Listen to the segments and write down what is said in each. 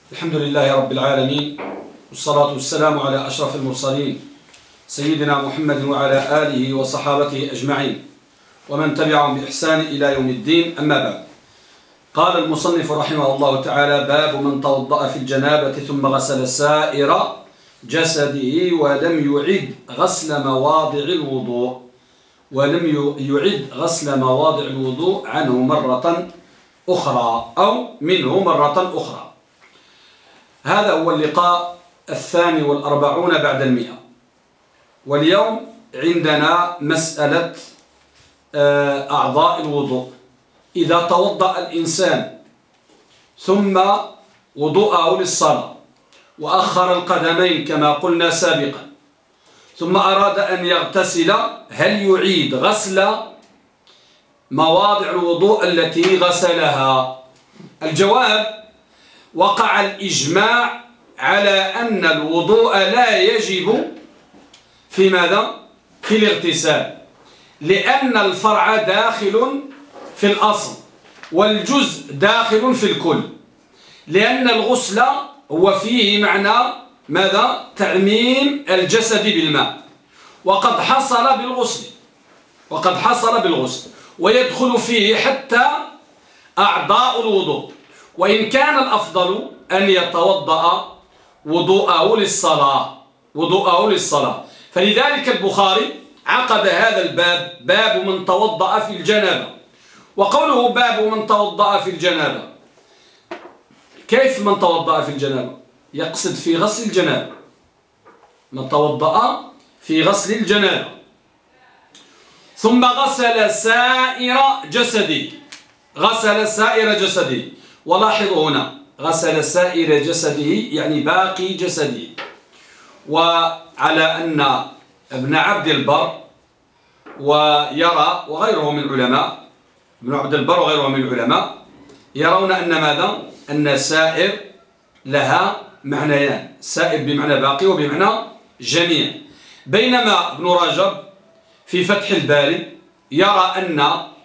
الحمد لله رب العالمين، والصلاة والسلام على أشرف المرسلين سيدنا محمد وعلى آله وصحابته أجمعين ومن تبعهم بإحسان إلى يوم الدين. أما بعد، قال المصنف رحمه الله تعالى: باب من توضأ في الجنابة ثم غسل سائر جسده ولم يعد غسل مواضع الوضوء عنه مرة أخرى أو منه مرة أخرى. هذا هو اللقاء 42 بعد 100. واليوم عندنا مسألة أعضاء الوضوء. إذا توضأ الإنسان ثم وضوءه للصلاة وأخر القدمين كما قلنا سابقا، ثم أراد أن يغتسل، هل يعيد غسل مواضع الوضوء التي غسلها؟ الجواب: وقع الإجماع على أن الوضوء لا يجب في ماذا؟ في الاغتسال، لأن الفرع داخل في الأصل والجزء داخل في الكل، لأن الغسل هو فيه معنى ماذا؟ تعميم الجسد بالماء، وقد حصل بالغسل ويدخل فيه حتى أعضاء الوضوء، وإن كان الأفضل أن يتوضأ وضوءه للصلاة. فلذلك البخاري عقد هذا الباب: باب من توضأ في الجنابة. وقوله باب من توضأ في الجنابة، كيف من توضأ في الجنابة؟ يقصد في غسل الجنابة، من توضأ في غسل الجنابة ثم غسل سائر جسده. ولاحظوا هنا: غسل سائر جسده يعني باقي جسده. وعلى أن ابن عبد البر ويرى وغيره من العلماء، ابن عبد البر وغيره من العلماء يرون أن ماذا؟ أن سائر لها معنيان: سائر بمعنى باقي وبمعنى جميع، بينما ابن رجب في فتح الباري يرى أن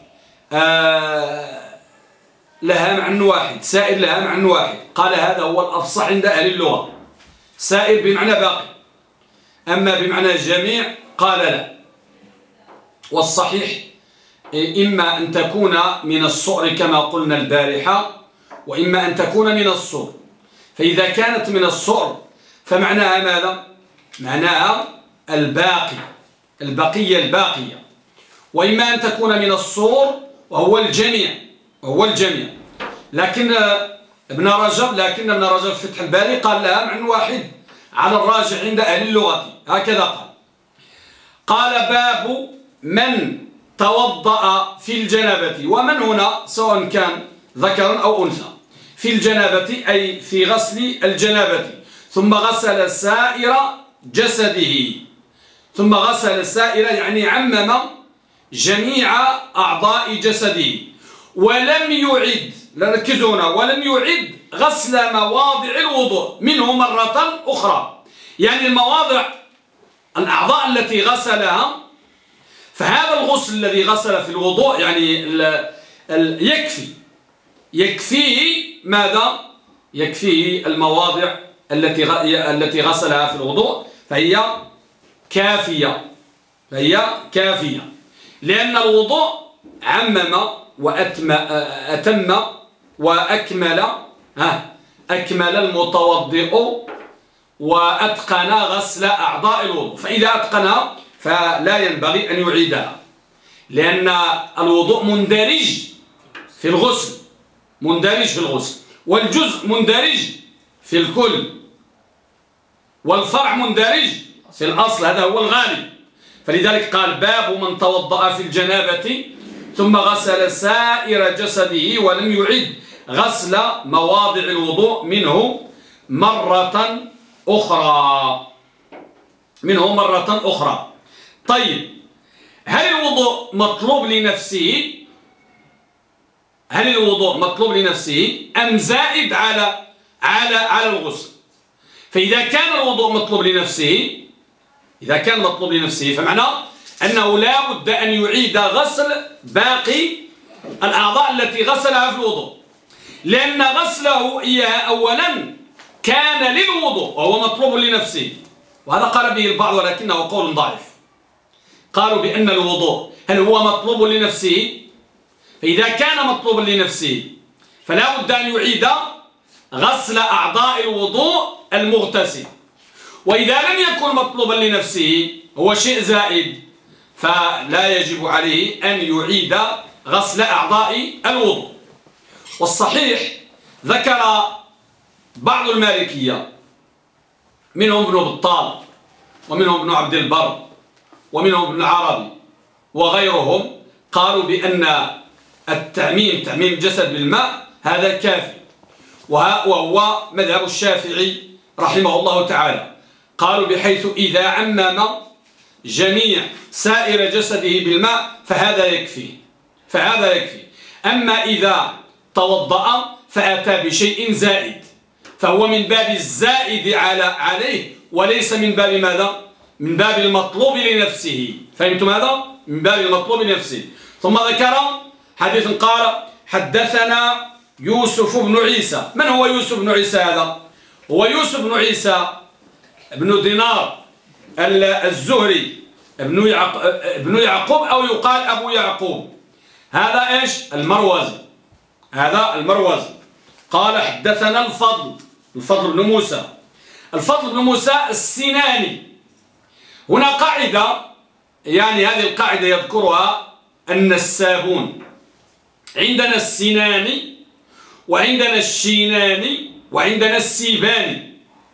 لها معنى واحد، سائر لها معنى واحد. قال هذا هو الأفصح عند أهل اللغة، سائر بمعنى باقي، أما بمعنى جميع قال لا. والصحيح إما أن تكون من الصؤر كما قلنا البارحة، وإما أن تكون من الصؤر. فإذا كانت من الصؤر فمعناها ماذا؟ معناها البقية الباقية. وإما أن تكون من الصور وهو الجميع. لكن ابن رجب في فتح الباري قال لها معنى واحد على الراجع عند أهل اللغة، هكذا قال: باب من توضأ في الجنابة. ومن هنا سواء كان ذكرا أو أنثى، في الجنابة أي في غسل الجنابة، ثم غسل سائر جسده. ثم غسل سائر يعني عمم جميع أعضاء جسده، ولم يعد، ركزوا هنا، ولم يعد غسل مواضع الوضوء منه مرة أخرى. يعني المواضع الأعضاء التي غسلها، فهذا الغسل الذي غسل في الوضوء يعني يكفيه ماذا؟ يكفيه المواضع التي غسلها في الوضوء، فهي كافية، لأن الوضوء عمم وأتم وأكمل أكمل المتوضئ وأتقن غسل أعضاء الوضوء. فإذا أتقنها فلا ينبغي أن يعيدها، لأن الوضوء مندرج في الغسل، والجزء مندرج في الكل، والفرع مندرج في الأصل، هذا هو الغالب. فلذلك قال: باب من توضأ في الجنابة ثم غسل سائر جسده ولم يعد غسل مواضع الوضوء منه مرة أخرى. طيب، هل الوضوء مطلوب لنفسه أم زائد على الغسل؟ فإذا كان الوضوء مطلوب لنفسه فمعناه أنه لا بد أن يعيد غسل باقي الأعضاء التي غسلها في الوضوء، لأن غسله إياها أولا كان للوضوء وهو مطلوب لنفسه، وهذا قال به البعض ولكنه قول ضعيف، قالوا بأن الوضوء هل هو مطلوب لنفسه؟ فإذا كان مطلوبا لنفسه فلا بد أن يعيد غسل أعضاء الوضوء المغتسل، وإذا لم يكن مطلوبا لنفسه هو شيء زائد فلا يجب عليه أن يعيد غسل أعضاء الوضوء. والصحيح ذكر بعض المالكية منهم ابن بطال ومنهم ابن عبد البر ومنهم ابن العربي وغيرهم، قالوا بأن التعميم تعميم الجسد بالماء هذا كافي، وهو مذهب الشافعي رحمه الله تعالى، قالوا بحيث إذا عمم جميع سائر جسده بالماء فهذا يكفي. أما إذا توضأ فأتى بشيء زائد فهو من باب الزائد عليه وليس من باب ماذا؟ من باب المطلوب لنفسه. فهمتم هذا؟ من باب المطلوب لنفسه. ثم ذكر حديث قال حدثنا يوسف بن عيسى. من هو يوسف بن عيسى هذا؟ هو يوسف بن عيسى بن دينار الزهري ابن يعقوب أو يقال أبو يعقوب. هذا إيش؟ المروزي. هذا المروزي قال حدثنا الفضل بن موسى. الفضل بن موسى السناني. هنا قاعدة، يعني هذه القاعدة يذكرها النسابون. عندنا السناني وعندنا الشيناني وعندنا السيباني،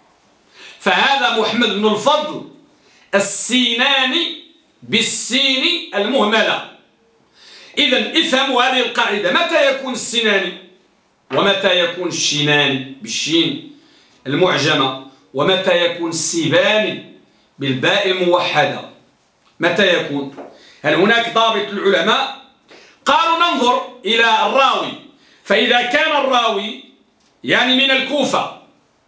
فهذا محمد بن الفضل السيناني بالسين المهملة. إذن افهموا هذه القاعدة، متى يكون السناني ومتى يكون الشيناني بالشين المعجمة، ومتى يكون السيباني بالباء الموحدة، متى يكون؟ هل هناك ضابط العلماء؟ قالوا ننظر إلى الراوي، فإذا كان الراوي يعني من الكوفة،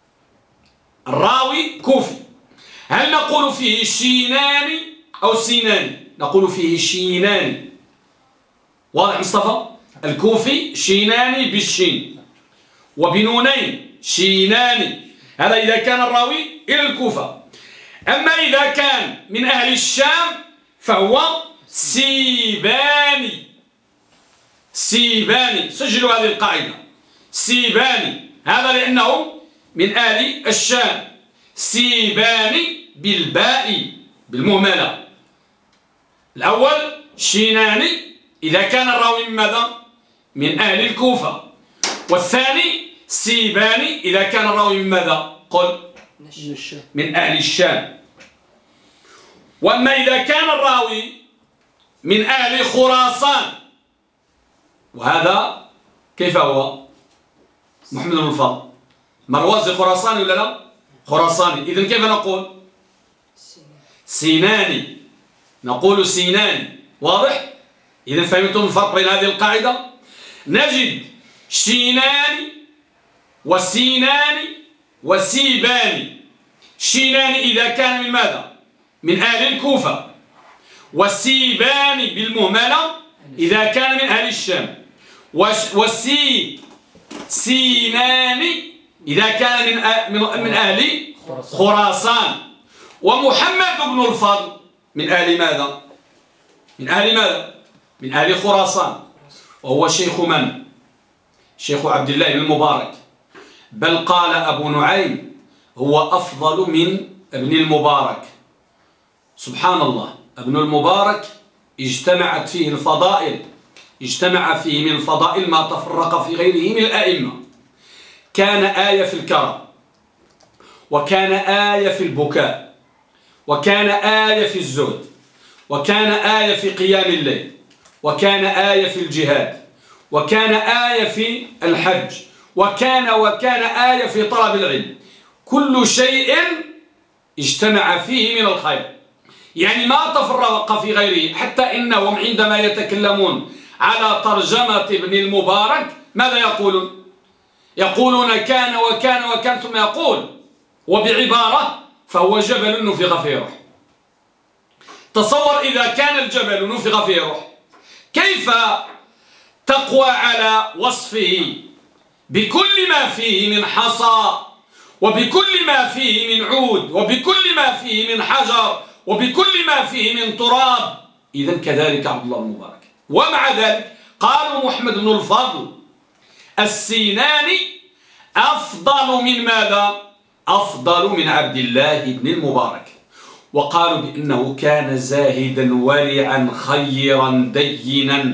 الراوي كوفي، هل نقول فيه شيناني أو سيناني؟ نقول فيه شيناني. واضح مصطفى؟ الكوفي شيناني بالشين وبنونين شيناني، هذا إذا كان الراوي إلى الكوفة. أما إذا كان من أهل الشام فهو سيباني. سجلوا هذه القاعدة، سيباني، هذا لأنه من أهل الشام. سيباني بالباء بالمهملة. الأول شيناني إذا كان الراوي من ماذا؟ من أهل الكوفة. والثاني سيباني إذا كان الراوي من ماذا؟ قل من أهل الشام. وأما إذا كان الراوي من أهل خراسان، وهذا كيف هو؟ محمد بن الفضل مروزي خراساني ولا لا؟ خراساني. إذن كيف نقول؟ سيناني، نقول سيناني. واضح؟ إذن فهمتم الفرق بين هذه القاعدة؟ نجد شيناني وسيناني وسيباني. شيناني إذا كان من ماذا؟ من أهل الكوفة. والسيباني بالمهملة إذا كان من أهل الشام. سيناني إذا كان من أهل خراسان. ومحمد بن الفضل من أهل ماذا؟ من أهل ماذا؟ من أهل خراسان، وهو شيخ من؟ شيخ عبد الله بن المبارك. بل قال أبو نعيم هو أفضل من ابن المبارك. سبحان الله، ابن المبارك اجتمعت فيه الفضائل، اجتمع فيه من الفضائل ما تفرق في غيره من الأئمة. كان آية في الكرم، وكان آية في البكاء، وكان آية في الزهد، وكان آية في قيام الليل، وكان آية في الجهاد، وكان آية في الحج، وكان آية في طلب العلم. كل شيء اجتمع فيه من الخير، يعني ما تفرق في غيره. حتى إنهم عندما يتكلمون على ترجمة ابن المبارك ماذا يقولون؟ يقولون كان وكان وكان، ثم يقول وبعبارة فهو جبل نفخ فيه روح. تصور إذا كان الجبل نفخ فيه روح، كيف تقوى على وصفه بكل ما فيه من حصى وبكل ما فيه من عود وبكل ما فيه من حجر وبكل ما فيه من تراب. إذن كذلك عبد الله المبارك. ومع ذلك قالوا محمد بن الفضل السيناني أفضل من ماذا؟ أفضل من عبد الله بن المبارك. وقالوا بأنه كان زاهدا ورعا خيرا دينا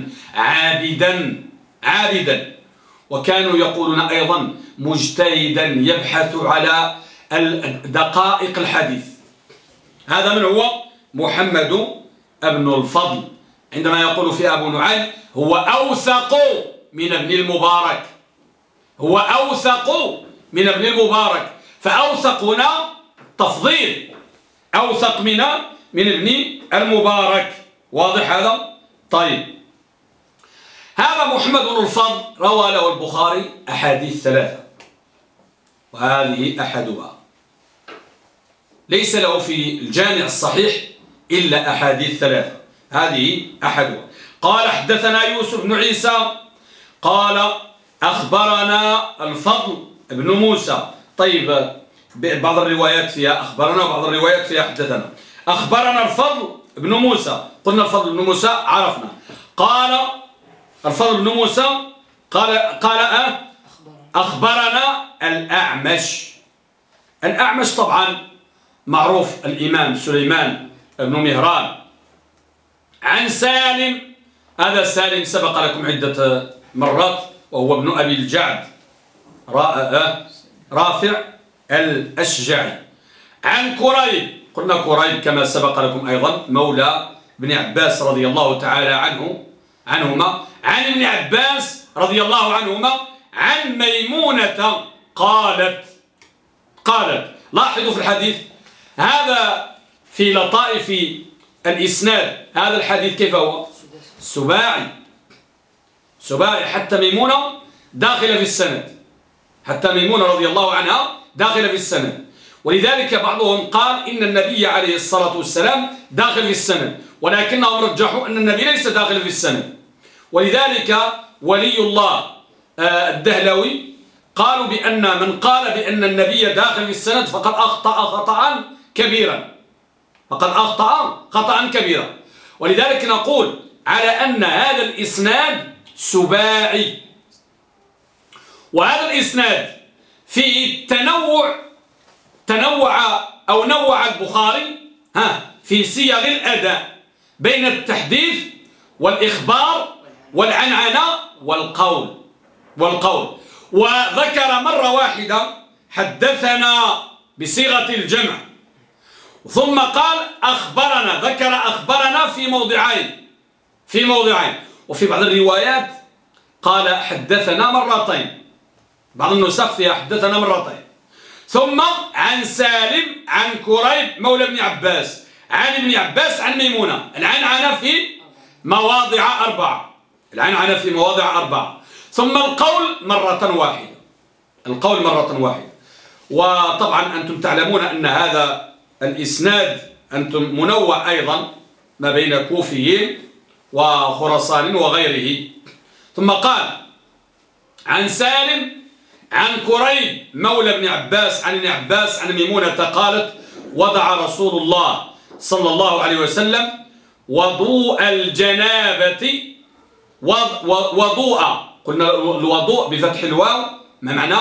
عابدا وكانوا يقولون أيضا مجتهدا يبحث على دقائق الحديث. هذا من هو؟ محمد بن الفضل. عندما يقول في أبو نعيم هو أوثق من ابن المبارك، هو أوثق من ابن المبارك، فأوثق هنا تفضيل، أوثق من ابن المبارك. واضح هذا؟ طيب، هذا محمد بن الفضل روى له البخاري أحاديث 3 وهذه أحدها، ليس له في الجامع الصحيح إلا أحاديث 3، هذه أحدها. قال حدثنا يوسف بن عيسى قال أخبرنا الفضل بن موسى. طيب، بعض الروايات فيها أخبرنا وبعض الروايات فيها حدثنا. أخبرنا الفضل بن موسى، قلنا الفضل بن موسى عرفنا. قال الفضل بن موسى قال أخبرنا الأعمش. الأعمش طبعا معروف الإمام سليمان بن مهران عن سالم. هذا سالم سبق لكم عدة مرات، وهو ابن أبي الجعد رافع الأشجعي. عن كريب، قلنا كريب كما سبق لكم أيضا مولى ابن عباس رضي الله تعالى عنهما، عن ابن عباس رضي الله عنهما عن ميمونة قالت. لاحظوا في الحديث هذا في لطائف الإسناد، هذا الحديث كيف هو؟ سباعي حتى ميمونة داخلة في السند، حتى ميمونة رضي الله عنها داخلة في السند. ولذلك بعضهم قال إن النبي عليه الصلاة والسلام داخل في السند، ولكنهم رجحوا أن النبي ليس داخل في السند. ولذلك ولي الله الدهلوي قالوا بأن من قال بأن النبي داخل في السند فقد أخطأ خطأ كبيرا. ولذلك نقول على أن هذا الإسناد سباعي، وهذا الإسناد فيه نوع البخاري في صيغ الأداء بين التحديث والإخبار والعنعنة والقول. وذكر مرة واحدة حدثنا بصيغة الجمع، ثم قال أخبرنا، ذكر أخبرنا في موضعين. وفي بعض الروايات قال حدثنا مرتين، بعض النسخ فيها حدثنا مرتين. ثم عن سالم عن كريب مولى ابن عباس عن ابن عباس عن ميمونة. العنعنة في مواضع 4، ثم القول مرة واحدة. وطبعا أنتم تعلمون أن هذا الإسناد أنتم منوع أيضا ما بين كوفيين وخراسان وغيره. ثم قال عن سالم عن كريب مولى ابن عباس عن ابن عباس عن ميمونة قالت وضع رسول الله صلى الله عليه وسلم وضوء الجنابة. وضوء، قلنا الوضوء بفتح الواو، ما معنى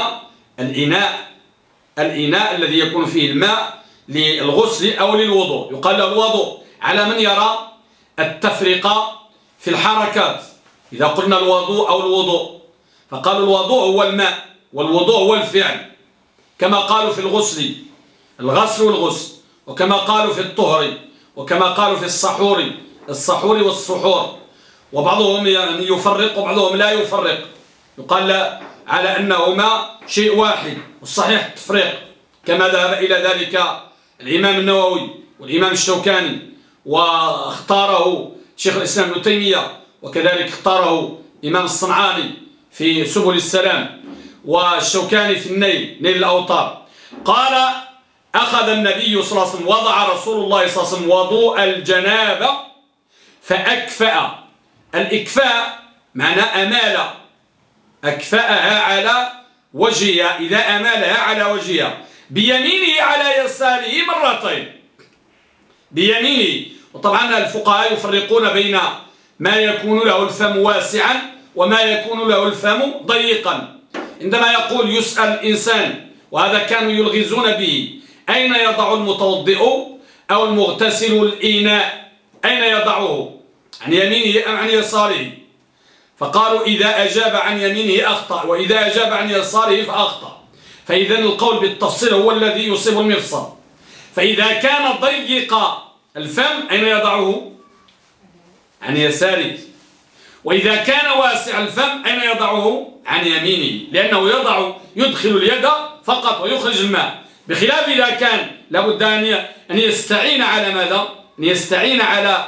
الإناء الذي يكون فيه الماء للغسل أو للوضوء، يقال له الوضوء. على من يرى التفرقة في الحركات، إذا قلنا الوضوء أو الوضوء فقالوا الوضوء هو الماء والوضوء هو الفعل، كما قالوا في الغسل والغسل، وكما قالوا في الطهر، وكما قالوا في السحور والسحور. وبعضهم يفرق وبعضهم لا يفرق، يقال على أنهما شيء واحد، والصحيح التفريق، كما ذهب إلى ذلك الإمام النووي والإمام الشوكاني، واختاره شيخ الإسلام ابن تيمية، وكذلك اختاره الإمام الصنعاني في سبل السلام، والشوكاني في نيل الأوطار. قال أخذ النبي صلى الله عليه وسلم، وضع رسول الله صلى الله عليه وسلم وضوء الجنابة فأكفأ. الإكفاء معنى أمال، أكفأها على وجهها، إذا أمالها على وجهها، بيمينه على يساره مرتين، بيمينه. وطبعا الفقهاء يفرقون بين ما يكون له الفم واسعا وما يكون له الفم ضيقا. عندما يقول يسأل الإنسان، وهذا كانوا يلغزون به، أين يضع المتوضئ أو المغتسل الإناء، أين يضعه، عن يمينه أم عن يساره؟ فقالوا إذا أجاب عن يمينه أخطأ، وإذا أجاب عن يساره فأخطأ. فإذا القول بالتفصيل هو الذي يصيب المفصل. فإذا كان ضيق الفم أين يضعه؟ عن يساره. وإذا كان واسع الفم أين يضعه؟ عن يمينه، لأنه يدخل اليد فقط ويخرج الماء، بخلاف إذا كان لابد أن يستعين على ماذا؟ أن يستعين على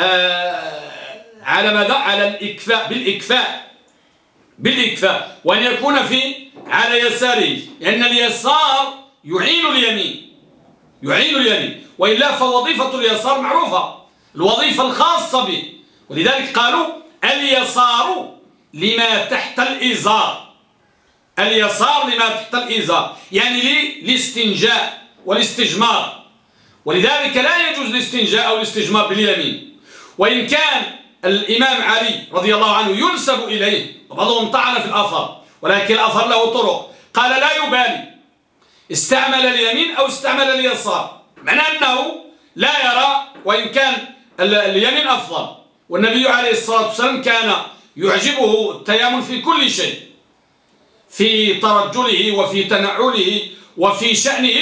ماذا؟ على الإكفاء، بالإكفاء، وأن يكون على يساره، لأن اليسار يعين اليمين، وإلا فوظيفة اليسار معروفة، الوظيفة الخاصة به. ولذلك قالوا اليسار لما تحت الإزار، اليسار لما تحت الإزار، يعني الاستنجاء والاستجمار. ولذلك لا يجوز الاستنجاء أو الاستجمار باليمين. وإن كان الإمام علي رضي الله عنه ينسب إليه، وبعضهم طعن في الأثر، ولكن الأثر له طرق، قال لا يبالي استعمل اليمين أو استعمل اليسار، معنى أنه لا يرى، وإن كان اليمين أفضل. والنبي عليه الصلاة والسلام كان يعجبه التيامن في كل شيء، في ترجله وفي تنعله وفي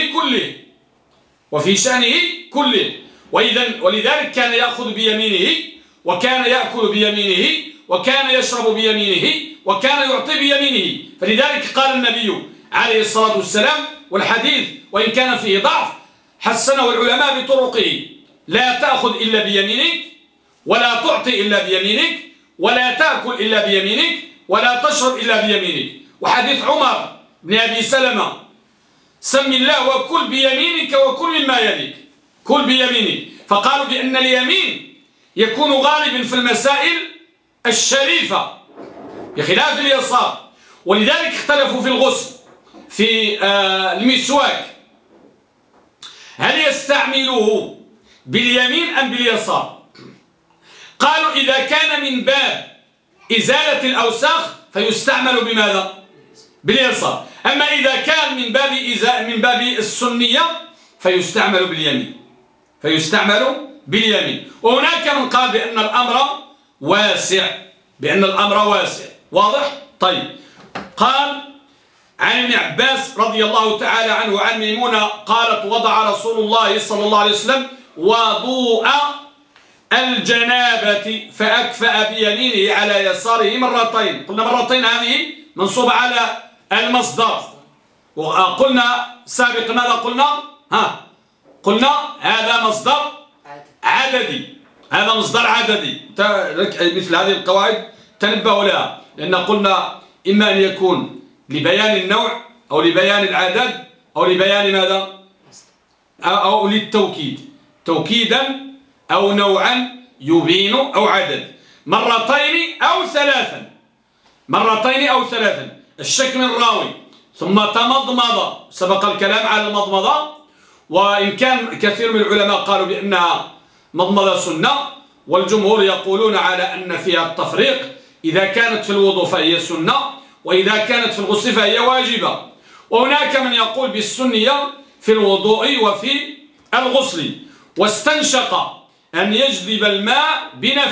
شأنه كله، ولذلك كان يأخذ بيمينه، وكان يأكل بيمينه، وكان يشرب بيمينه، وكان يعطي بيمينه. فلذلك قال النبي عليه الصلاة والسلام، والحديث وإن كان فيه ضعف حسنه العلماء بطرقه: لا تأخذ إلا بيمينك، ولا تعطي إلا بيمينك، ولا تأكل إلا بيمينك، ولا تشرب إلا بيمينك. وحديث عمر بن أبي سلمة: سم الله وكل بيمينك وكل مما يليك، كل بيمينك. فقالوا بأن اليمين يكون غالبا في المسائل الشريفة بخلاف اليسار. ولذلك اختلفوا في الغسل، في المسواك، هل يستعمله باليمين أم باليسار؟ قالوا إذا كان من باب إزالة الأوساخ فيستعمل بماذا؟ باليسار. أما إذا كان من باب السنية فيستعمل باليمين. وهناك من قال بأن الأمر واسع، واضح؟ طيب. قال عن ابن عباس رضي الله تعالى عنه عن ميمونة قالت: وضع رسول الله صلى الله عليه وسلم وضوء الجنابة فأكفأ بيمينه على يساره مرتين. قلنا مرتين هذه منصوبة على المصدر، وقلنا سابق ماذا قلنا؟ قلنا هذا مصدر عددي، مثل هذه القواعد تنبهوا لها، لأن قلنا إما أن يكون لبيان النوع أو لبيان العدد أو لبيان ماذا؟ أو للتوكيد، توكيدا أو نوعا يبين أو عدد، مرتين أو ثلاثا. الشك من الراوي. ثم تمضمض، سبق الكلام على المضمضة، وإن كان كثير من العلماء قالوا بأنها مضمضة سنة، والجمهور يقولون على أن فيها التفريق، إذا كانت في الوضوء فهي سنة، وإذا كانت في الغسل فهي واجبة. وهناك من يقول بالسنية في الوضوء وفي الغسل. واستنشق أن يجذب الماء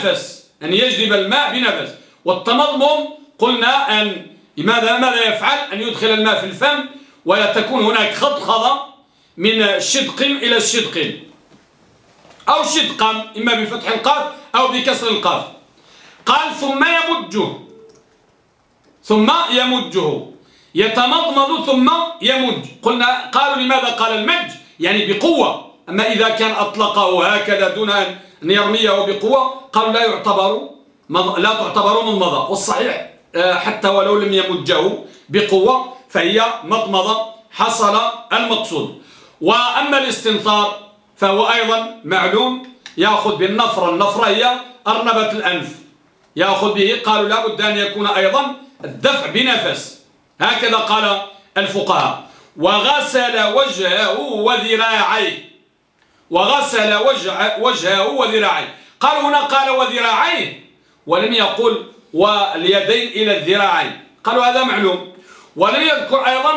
بنفس، والتمضمض قلنا أن ماذا يفعل؟ أن يدخل الماء في الفم، ولا تكون هناك خضخضة من شدق إلى شدق، أو شدقا، إما بفتح القاف أو بكسر القاف. قال ثم يمجه، يتمضمض ثم يمج. قالوا لماذا قال المج؟ يعني بقوة. أما إذا كان أطلقه هكذا دون أن يرميه بقوة قالوا لا تعتبر مضمضة. والصحيح حتى ولو لم يمجه بقوة فهي مضمضة، حصل المقصود. وأما الاستنثار فهو أيضا معلوم، يأخذ بالنفرة. النفرة هي أرنبة الأنف، يأخذ به. قالوا لا بد أن يكون أيضا الدفع بنفس، هكذا قال الفقهاء. وغسل وجهه وذراعيه. وغسل وجهه وذراعيه. قال هنا قال وذراعيه ولم يقل واليدين إلى الذراعين، قالوا هذا معلوم. ولم يذكر أيضا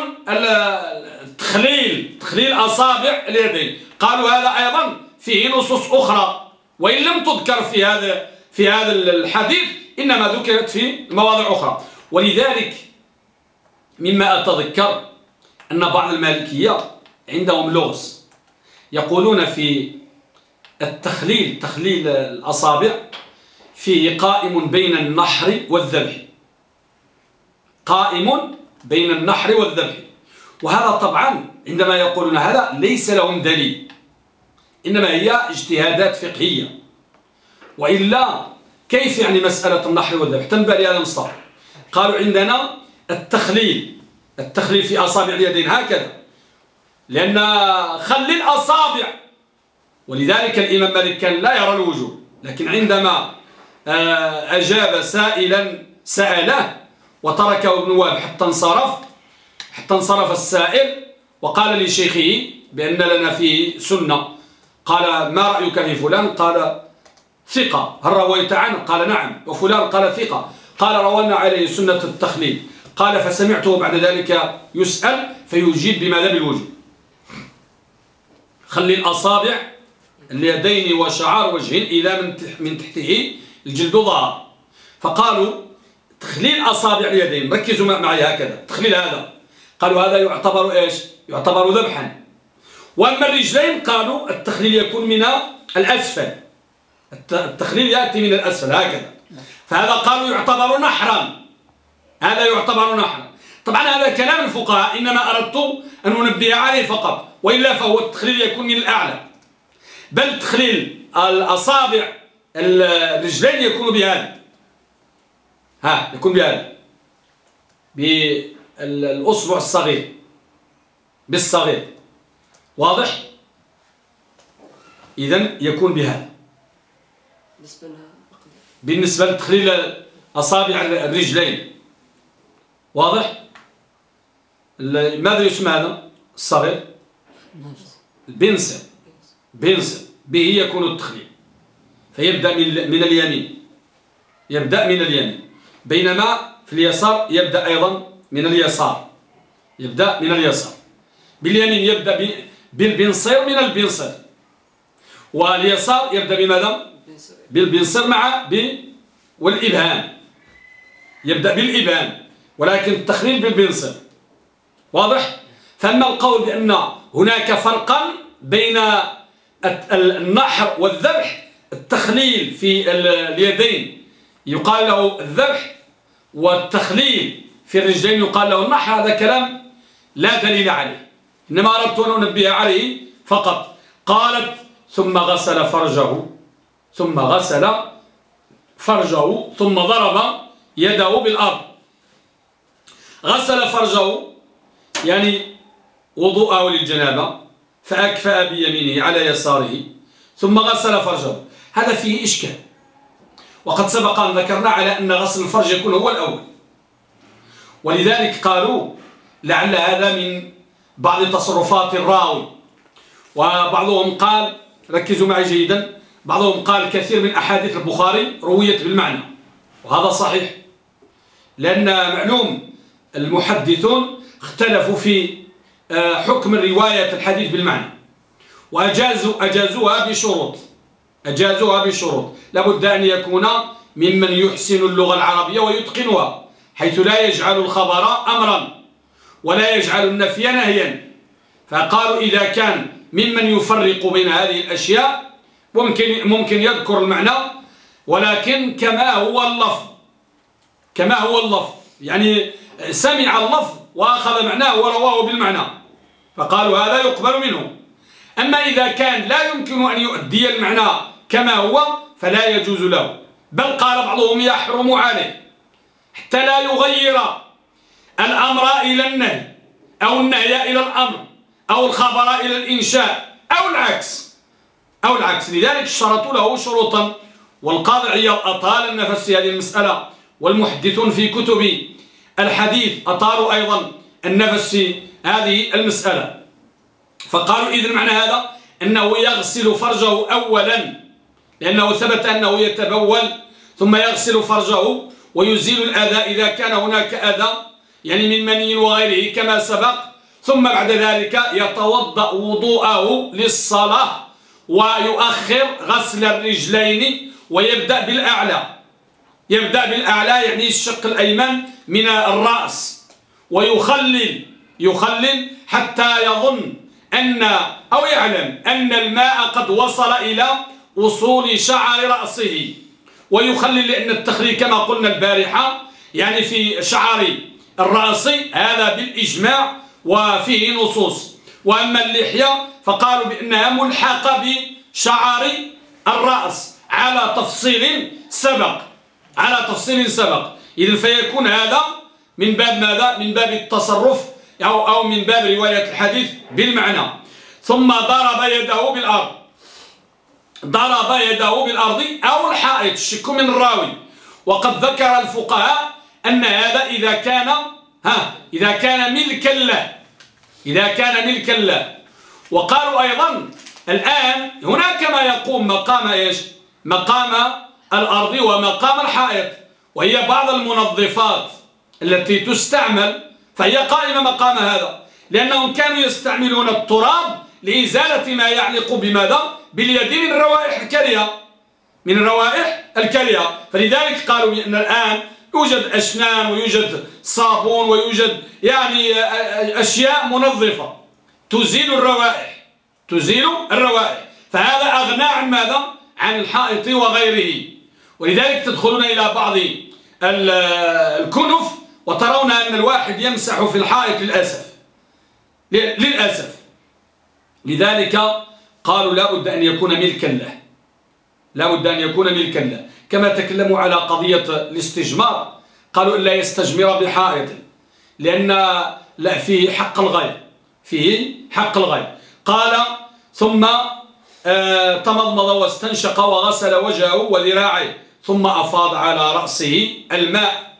تخليل أصابع اليدين، قالوا هذا أيضا فيه نصوص أخرى وإن لم تذكر في هذا الحديث، إنما ذكرت في مواضع أخرى. ولذلك مما أتذكر أن بعض المالكية عندهم لغز، يقولون في تخليل الأصابع فيه قائم بين النحر والذبح، قائم بين النحر والذبح. وهذا طبعا عندما يقولون هذا ليس لهم دليل، إنما هي اجتهادات فقهية. وإلا كيف يعني مسألة النحر والذبح؟ تنبأ لهذا المصطلح. قالوا عندنا التخليل في أصابع اليدين هكذا، لأن خلي الأصابع، ولذلك الإمام مالك كان لا يرى الوجوب، لكن عندما أجاب سائلا سأله وتركه ابن وهب حتى انصرف السائل، وقال لشيخه بأن لنا فيه سنة، قال ما رأيك في فلان؟ قال ثقة. هل رويت عنه؟ قال نعم. وفلان؟ قال ثقة. قال روينا عليه سنة التخليل. قال فسمعته بعد ذلك يسأل فيجيب بماذا؟ بالوجوب. خلي الأصابع اليدين وشعار وجه إذا من تحته الجلد ظهر. فقالوا تخليل أصابع اليدين، ركزوا معي هكذا، تخليل هذا قالوا هذا يعتبر إيش؟ يعتبر ذبحا. وأما الرجلين قالوا التخليل يكون من الأسفل، التخليل يأتي من الأسفل هكذا، فهذا قالوا يعتبر نحرا، هذا يعتبر نحرا. طبعا هذا كلام الفقهاء، إنما أردت أن أنبه عليه فقط، وإلا فهو التخليل يكون من الأعلى، بل تخليل الأصابع الرجلين يكون بهذا، يكون بهذا، بالأصبع الصغير، بالصغير، واضح؟ إذن يكون بهذا بالنسبة لتخليل أصابع الرجلين، واضح؟ ماذا يسمى هذا الصغير؟ البنسل، به يكون التخليل، فيبدأ من اليمين، يبدأ من اليمين، بينما في اليسار يبدأ أيضا من اليسار، يبدأ من اليسار. باليمين يبدأ بالبنصير من البنصير، واليسار يبدأ بماذا؟ بالبنصير والإبهام، يبدأ بالإبهام، ولكن التخليل بالبنصير، واضح؟ فأما القول بأن هناك فرقا بين النحر والذبح، التخليل في اليدين يقال له الذبح، والتخليل في الرجلين يقال له النحر، هذا كلام لا دليل عليه، إنما أردت أن أنبه عليه فقط. قالت ثم غسل فرجه ثم ضرب يده بالأرض. غسل فرجه يعني وضوءه للجنابة، فأكفأ بيمينه على يساره ثم غسل فرجه. هذا فيه إشكال، وقد سبق أن ذكرنا على أن غسل الفرج يكون هو الأول، ولذلك قالوا لعل هذا من بعض تصرفات الراوي. وبعضهم قال، ركزوا معي جيدا، بعضهم قال كثير من أحاديث البخاري رويت بالمعنى، وهذا صحيح، لأن معلوم المحدثون اختلفوا في حكم رواية الحديث بالمعنى، وأجازوها بشروط، لابد أن يكون ممن يحسن اللغة العربية ويتقنها، حيث لا يجعل الخبر أمرا ولا يجعل النفي نهيا. فقالوا إذا كان ممن يفرق بين هذه الأشياء ممكن يذكر المعنى، ولكن كما هو اللفظ، يعني سمع اللفظ وأخذ معناه ورواه بالمعنى، فقالوا هذا يقبل منه. أما إذا كان لا يمكن أن يؤدي المعنى كما هو فلا يجوز له، بل قال بعضهم يحرم عليه حتى لا يغير الأمر إلى النهي، أو النهي إلى الأمر، أو الخبر إلى الإنشاء، أو العكس. لذلك اشترطوا له شروطا، والقاضي عياض أطال النفس في هذه المسألة، والمحدثون في كتب الحديث أطالوا أيضا النفس في هذه المسألة. فقالوا إذن معنى هذا أنه يغسل فرجه أولا، لأنه ثبت أنه يتبول ثم يغسل فرجه ويزيل الأذى إذا كان هناك أذى يعني من مني وغيره كما سبق، ثم بعد ذلك يتوضأ وضوءه للصلاة ويؤخر غسل الرجلين ويبدأ بالأعلى. يبدأ بالأعلى يعني الشق الأيمن من الرأس، ويخلل حتى يظن أو يعلم أن الماء قد وصل إلى وصول شعر رأسه، ويخلل لأن التخليل كما قلنا البارحة يعني في شعر الرأس هذا بالإجماع وفيه نصوص. وأما اللحية فقالوا بأنها ملحقة بشعر الرأس على تفصيل سبق. إذن فيكون هذا من باب ماذا؟ من باب التصرف أو من باب رواية الحديث بالمعنى. ثم ضرب يده بالأرض أو الحائط، الشك من الراوي. وقد ذكر الفقهاء أن هذا إذا كان ملكا له. وقالوا أيضا الآن هناك ما يقوم مقام الأرض ومقام الحائط، وهي بعض المنظفات التي تستعمل فهي قائمة مقام هذا، لأنهم كانوا يستعملون التراب لإزالة ما يعلق بماذا؟ باليد من الروائح الكريهة. فلذلك قالوا بأن الآن يوجد أشنان ويوجد صابون ويوجد يعني أشياء منظفة تزيل الروائح. فهذا أغنى عن ماذا؟ عن الحائط وغيره. ولذلك تدخلون إلى بعض الكنف وترون أن الواحد يمسح في الحائط للأسف. لذلك قالوا لا بد أن يكون ملكا له. كما تكلموا على قضية الاستجمار، قالوا إلا يستجمر بحائط لأن لا فيه حق الغير. قال ثم تمضمض واستنشق وغسل وجهه وذراعيه ثم أفاض على رأسه الماء.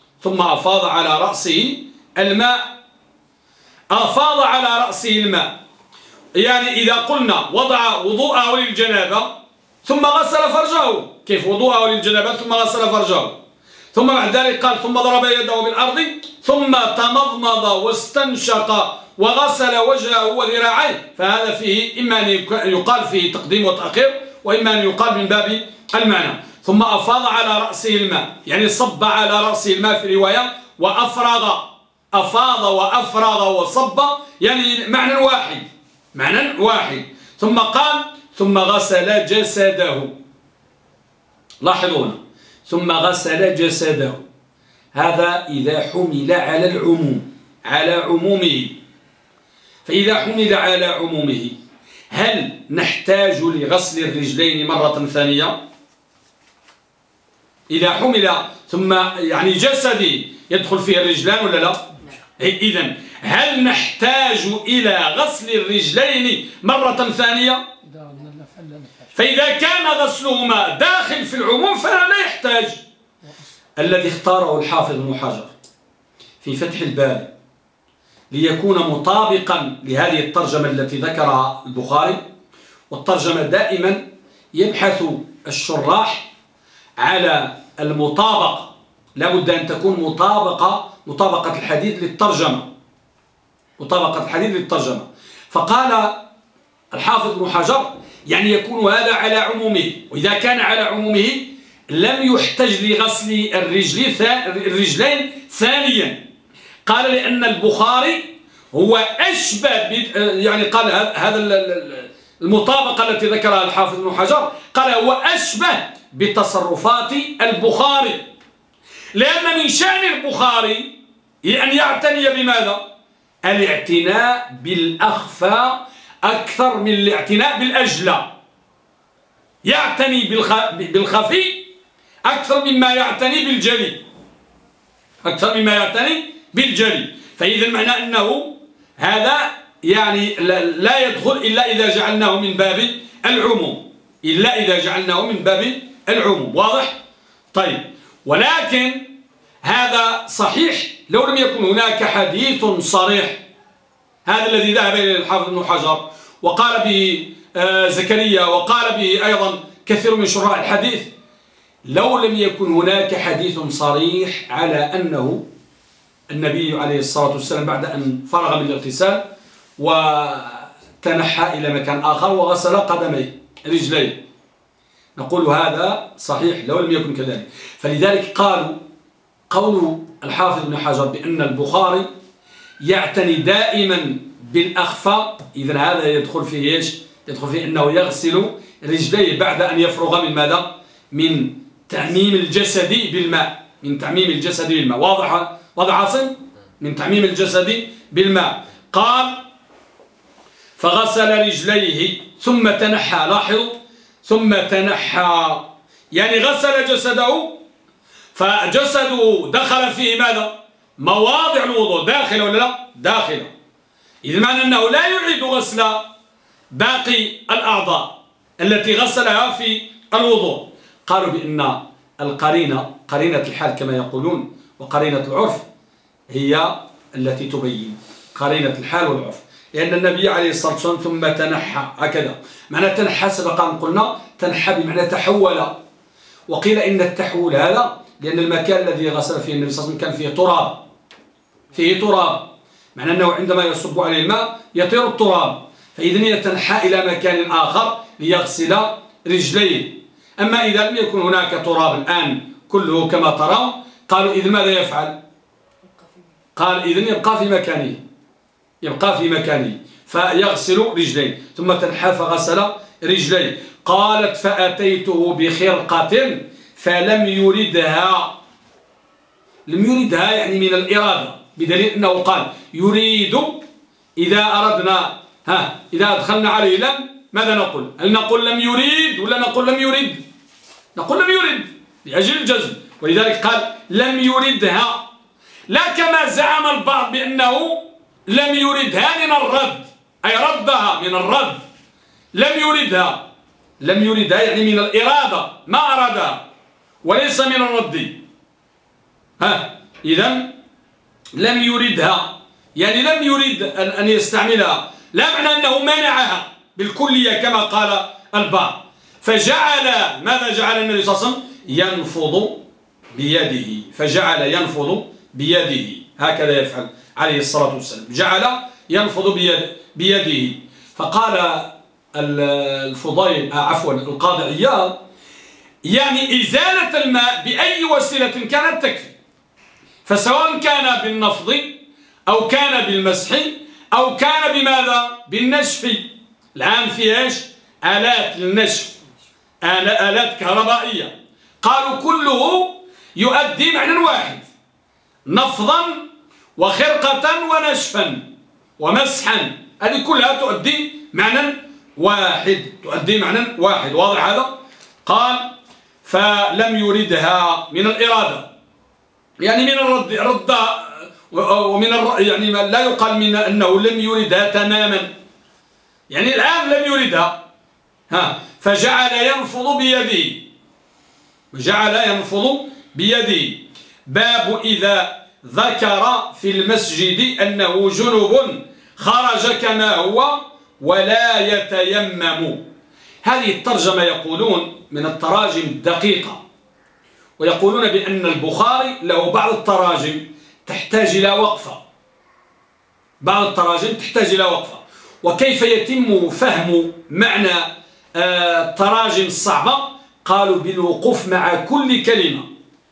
أفاض على رأسه الماء يعني إذا قلنا وضع وضوءه للجنابة ثم غسل فرجه، كيف وضوءه للجنابة ثم غسل فرجه، ثم بعد ذلك قال ثم ضرب يده بالأرض ثم تمضمض واستنشق وغسل وجهه وذراعيه. فهذا فيه إما أن يقال فيه تقديم وتأخير، وإما أن يقال من باب المعنى. ثم أفاض على رأسه الماء يعني صب على رأسه الماء في رواية، أفاض وأفرغ وصب يعني معنى واحد. ثم قال ثم غسل جسده. لاحظونا ثم غسل جسده، هذا إذا حمل على عمومه. فإذا حمل على عمومه هل نحتاج لغسل الرجلين مرة ثانية؟ إذا حمل ثم يعني جسدي يدخل فيه الرجلان ولا لا؟ إذن هل نحتاج إلى غسل الرجلين مرة ثانية؟ فإذا كان غسلهما داخل في العموم فلا يحتاج. الذي اختاره الحافظ ابن حجر في فتح الباري ليكون مطابقا لهذه الترجمة التي ذكرها البخاري، والترجمة دائما يبحث الشراح على المطابقة، لا بد أن تكون مطابقة الحديث للترجمة. فقال الحافظ ابن حجر يعني يكون هذا على عمومه، وإذا كان على عمومه لم يحتج لغسل الرجلين ثانيا. قال لأن البخاري هو أشبه يعني قال هذا المطابقة التي ذكرها الحافظ ابن حجر قال هو أشبه بتصرفات البخاري، لأن من شأن البخاري أن يعتني بماذا؟ الاعتناء بالأخفى أكثر من الاعتناء بالأجلى. يعتني بالخفي أكثر مما يعتني بالجلي. فإذا معنى أنه هذا يعني لا يدخل إلا إذا جعلناه من باب العموم. واضح؟ طيب، ولكن هذا صحيح لو لم يكن هناك حديث صريح هذا الذي ذهب إليه الحافظ ابن حجر وقال به زكريا وقال به أيضا كثير من شراح الحديث. لو لم يكن هناك حديث صريح على أنه النبي عليه الصلاة والسلام بعد أن فرغ من الاغتسال وتنحى إلى مكان آخر وغسل قدميه رجليه، نقول هذا صحيح لو لم يكن كذلك. فلذلك قول الحافظ ابن حجر بأن البخاري يعتني دائما بالأخفى، إذن هذا يدخل فيه إيش؟ يدخل فيه أنه يغسل رجليه بعد أن يفرغ من ماذا؟ من تعميم الجسد بالماء، من تعميم الجسد بالماء. واضح عاصم؟ من تعميم الجسد بالماء. قال فغسل رجليه ثم تنحى، لاحظوا ثم تنحى يعني غسل جسده، فجسده دخل فيه ماذا؟ مواضع الوضوء، داخله ولا لا؟ داخله. إذن معنى أنه لا يعيد غسل باقي الأعضاء التي غسلها في الوضوء. قالوا بأن القرينة، قرينة الحال كما يقولون وقرينة العرف، هي التي تبين قرينة الحال والعرف، لأن النبي عليه الصلاة والسلام ثم تنحى هكذا. معنى تنحى سبق أن قلنا تنحى بمعنى تحول، وقيل إن التحول هذا لأن المكان الذي غسل فيه النبي صلى الله عليه وسلم كان فيه تراب، فيه تراب، معنى أنه عندما يصب عليه الماء يطير التراب، فإذن يتنحى إلى مكان آخر ليغسل رجليه. أما إذا لم يكن هناك تراب الآن كله كما ترون، قالوا إذن ماذا يفعل؟ قال إذن يبقى في مكانه، يبقى في مكانه فيغسل رجليه. ثم تنحى فغسل رجليه. قالت فأتيته بخرقة فلم يردها. لم يردها يعني من الإرادة، بدليل أنه قال يريد. إذا أردنا إذا أدخلنا عليه لم ماذا نقول؟ هل نقول لم يريد ولا نقول لم يرد؟ نقول لم يرد لأجل الجزم، ولذلك قال لم يردها، لا كما زعم البعض بأنه لم يردها من الرد، أي ردها من الرد. لم يردها، لم يردها يعني من الإرادة، ما أرادها وليس من الرد. إذن لم يردها يعني لم يريد أن يستعملها، لا معنى أنه منعها بالكلية كما قال البعض. فجعل ماذا جعل النبي صلى الله عليه وسلم؟ ينفض بيده، فجعل ينفض بيده، هكذا يفعل عليه الصلاة والسلام، جعل ينفض بيده. فقال الفضيل عفوا القاضي عياض يعني إزالة الماء بأي وسيلة كانت تكفي، فسواء كان بالنفض أو كان بالمسح أو كان بماذا؟ بالنشف. الآن في إيش؟ آلات للنشف، آلات كهربائية، قالوا كله يؤدي معنى واحد، نفضا وخرقة ونشفا ومسحا، هذه كلها تؤدي معنى واحد، تؤدي معنى واحد. واضح هذا؟ قال فلم يردها من الإرادة يعني من الرد ومن يعني لا يقال من أنه لم يردها تماما، يعني الآن لم يردها. فجعل ينفض بيده، وجعل ينفض بيده. باب إذا ذكر في المسجد أنه جنب خرج كما هو ولا يتيمم. هذه الترجمة يقولون من التراجم الدقيقة، ويقولون بأن البخاري له بعض التراجم تحتاج إلى وقفة، بعض التراجم تحتاج إلى وقفة. وكيف يتم فهم معنى التراجم الصعبة؟ قالوا بالوقوف مع كل كلمة،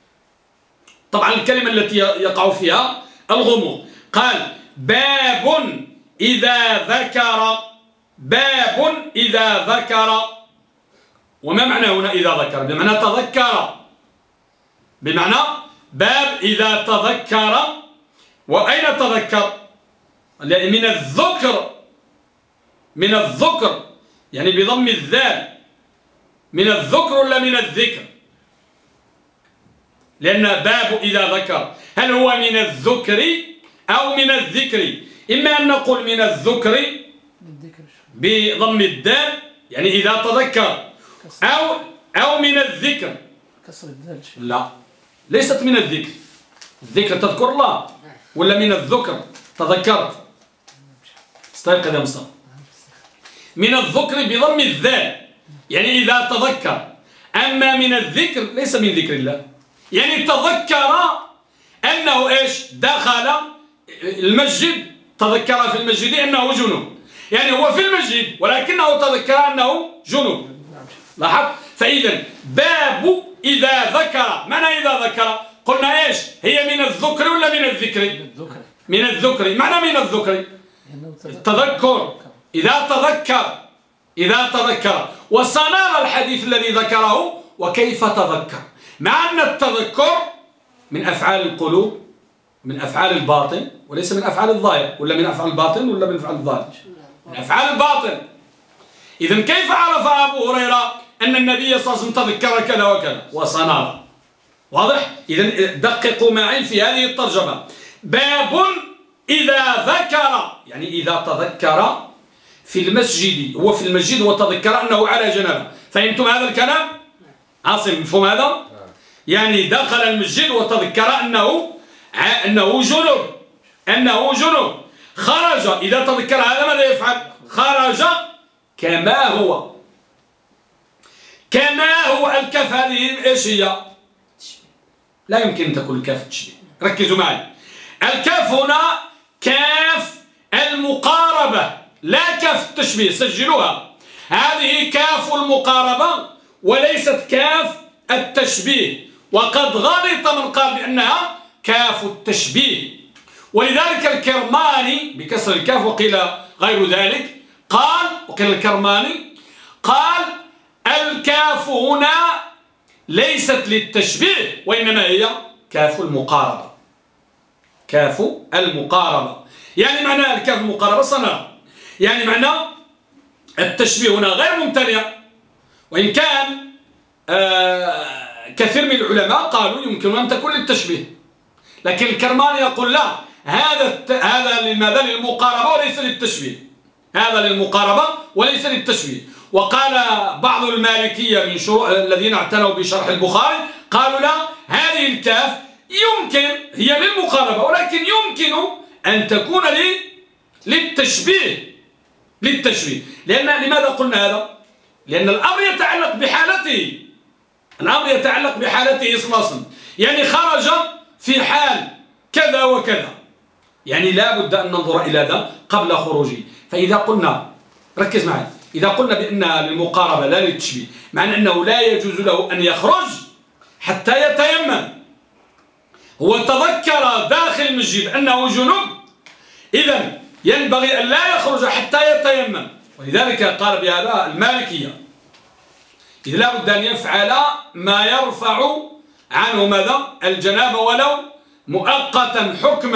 طبعا الكلمة التي يقع فيها الغموض. قال باب إذا ذكر، باب إذا ذكر، وما معنى هنا إذا ذكر؟ بمعنى تذكر، بمعنى باب إذا تذكر. وأين تذكر؟ من الذكر، من الذكر يعني بضم الذال، من الذكر ولا من الذكر؟ لأن باب إذا ذكر هل هو من الذكر أو من الذكر؟ إما أن نقول من الذكر بضم الدال يعني إذا تذكر، أو من الذكر كسر الدال. لا، ليست من الذكر. الذكر تذكر الله، ولا من الذكر تذكرت؟ استيقظ يا مصطفى. من الذكر بضم الذال، يعني إذا تذكر. أما من الذكر ليس من ذكر الله، يعني تذكر أنه إيش دخل المسجد، تذكر في المسجد أنه جنوب، يعني هو في المسجد ولكنه تذكر أنه جنوب. لاحظ؟ فإذا باب إذا ذكر، معنى إذا ذكر قلنا إيش هي من الذكر ولا من الذكر؟ من الذكر. معنى من الذكر التذكر، إذا تذكر وسنرى الحديث الذي ذكره وكيف تذكر، مع أن التذكر من أفعال القلوب، من أفعال الباطن وليس من أفعال الظاهر، ولا من أفعال الباطن ولا من أفعال الظاهر؟ من أفعال الباطن. إذن كيف عرف أبو هريرة أن النبي صلى الله عليه وسلم تذكر كذا وكذا وسنرى؟ واضح؟ إذن دققوا معي في هذه الترجمة. باب إذا ذكر، يعني إذا تذكر في المسجد، هو في المسجد وتذكر أنه على جنابه. فهمتم هذا الكلام؟ عاصم مفهوم هذا؟ يعني دخل المسجد وتذكر أنه جنوب، خرج. إذا تذكر هذا ماذا يفعل؟ خرج كما هو الكاف هذه إيش هي؟ لا يمكن أن تكون الكاف التشبيه، ركزوا معي. الكاف هنا كاف المقاربة لا كاف التشبيه، سجلوها. هذه كاف المقاربة وليست كاف التشبيه، وقد غلط من قال بأنها كاف التشبيه. ولذلك الكرماني بكسر الكاف وقيل غير ذلك قال، وقيل الكرماني قال الكاف هنا ليست للتشبيه وإنما هي كاف المقاربة. كاف المقاربة يعني معنى الكاف المقاربة صنع، يعني معنى التشبيه هنا غير ممتنع، وإن كان كثير من العلماء قالوا يمكن أن تكون للتشبيه، لكن الكرماني يقول لا، هذا لماذا؟ للمقاربة وليس للتشبيه، هذا للمقاربة وليس للتشبيه. وقال بعض المالكية من الذين اعتنوا بشرح البخاري قالوا لا، هذه الكاف يمكن هي للمقاربة ولكن يمكن أن تكون للتشبيه. لماذا قلنا هذا؟ لأن الأمر يتعلق بحالته، صلى الله عليه وسلم، يعني خرج في حال كذا وكذا، يعني لا بد أن ننظر إلى ذا قبل خروجه. فإذا قلنا، ركز معي، إذا قلنا بأنها للمقاربة لا للتشبيه، معنى أنه لا يجوز له أن يخرج حتى يتيمم. هو تذكر داخل المسجد أنه جنوب، إذن ينبغي أن لا يخرج حتى يتيمم. ولذلك قال بهذا المالكية، إذ لا بد أن يفعل ما يرفع عنه ماذا؟ الجنابة، ولو مؤقتا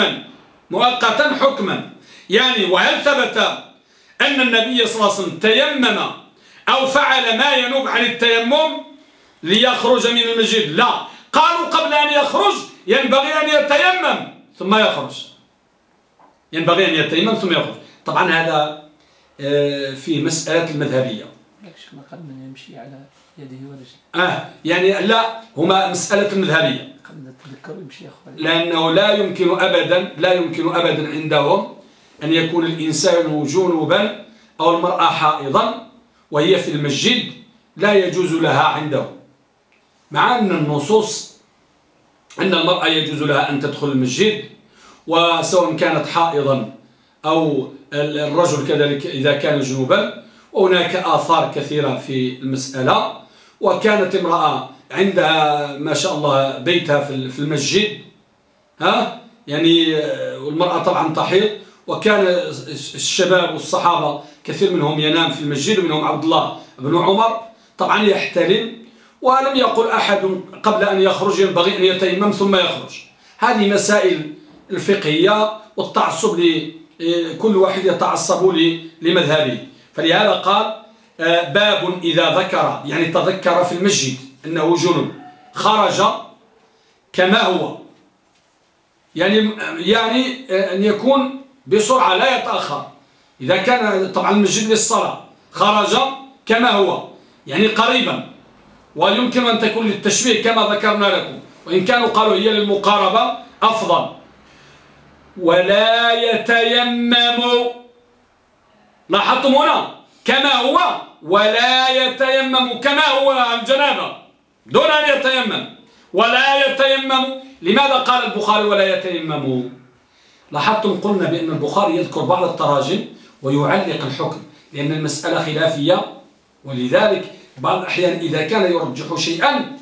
حكما. يعني وهل ثبت أن النبي صلى الله عليه وسلم تيمم أو فعل ما ينوب عن التيمم ليخرج من المسجد؟ لا، قالوا قبل أن يخرج ينبغي أن يتيمم ثم يخرج. طبعا هذا في مسألة المذهبية. ما قال من يمشي على يده ورجله. يعني لا، هما مسألة المذهبية. لأنه لا يمكن أبدا عندهم أن يكون الإنسان جنوبا أو المرأة حائضا وهي في المسجد، لا يجوز لها عندهم، مع أن النصوص أن المرأة يجوز لها أن تدخل المسجد، وسواء كانت حائضا أو الرجل كذلك إذا كان جنوبا. وهناك آثار كثيرة في المسألة. وكانت امرأة عندها ما شاء الله بيتها في المسجد، يعني والمرأة طبعا تحيض، وكان الشباب والصحابة كثير منهم ينام في المسجد، ومنهم عبد الله بن عمر طبعا يحتلم، ولم يقل أحد قبل أن يخرج ينبغي أن يتيمم ثم يخرج. هذه مسائل الفقهية والتعصب، كل واحد يتعصب لمذهبه. فلهذا قال باب إذا ذكر، يعني تذكر في المسجد أنه جنب، خرج كما هو، يعني أن يكون بسرعة لا يتأخر. إذا كان طبعا المسجد للصلاة، خرج كما هو يعني قريبا. ويمكن أن تكون للتشبيه كما ذكرنا لكم، وإن كانوا قالوا هي للمقاربة أفضل. ولا يتيمم، لاحظتم هنا كما هو ولا يتيمم، كما هو الجنابة دون أن يتيمم، ولا يتيمم. لماذا قال البخاري ولا يتيمم؟ لاحظتم قلنا بأن البخاري يذكر بعض التراجم ويعلق الحكم لأن المسألة خلافية، ولذلك بعض الأحيان إذا كان يرجح شيئا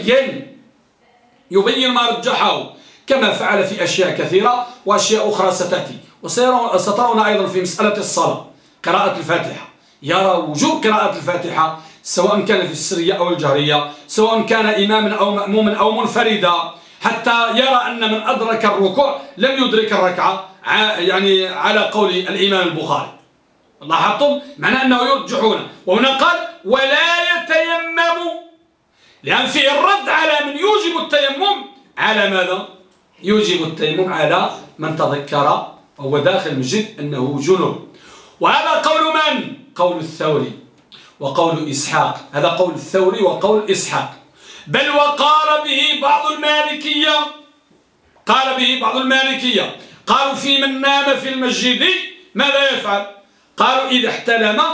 يبين ما رجحه، كما فعل في أشياء كثيرة وأشياء أخرى ستأتي. وسترون أيضا في مسألة الصلاة قراءة الفاتحة، يرى وجوب قراءة الفاتحة سواء كان في السرية أو الجهرية، سواء كان إماما أو مأموما أو منفردا، حتى يرى أن من أدرك الركوع لم يدرك الركعة، يعني على قول الإمام البخاري. لاحظتم معنى أنه يرجحون. وهنا قال ولا يتيمم، لأن فيه الرد على من يوجب التيمم على ماذا؟ يوجب التيمم على من تذكر وهو داخل المسجد أنه جنوب. وهذا قول من؟ قول الثوري وقول إسحاق، هذا قول الثوري وقول إسحاق. بل وقال به بعض المالكية، قال به بعض المالكية، قالوا في من نام في المسجد ماذا يفعل؟ قالوا إذا احتلم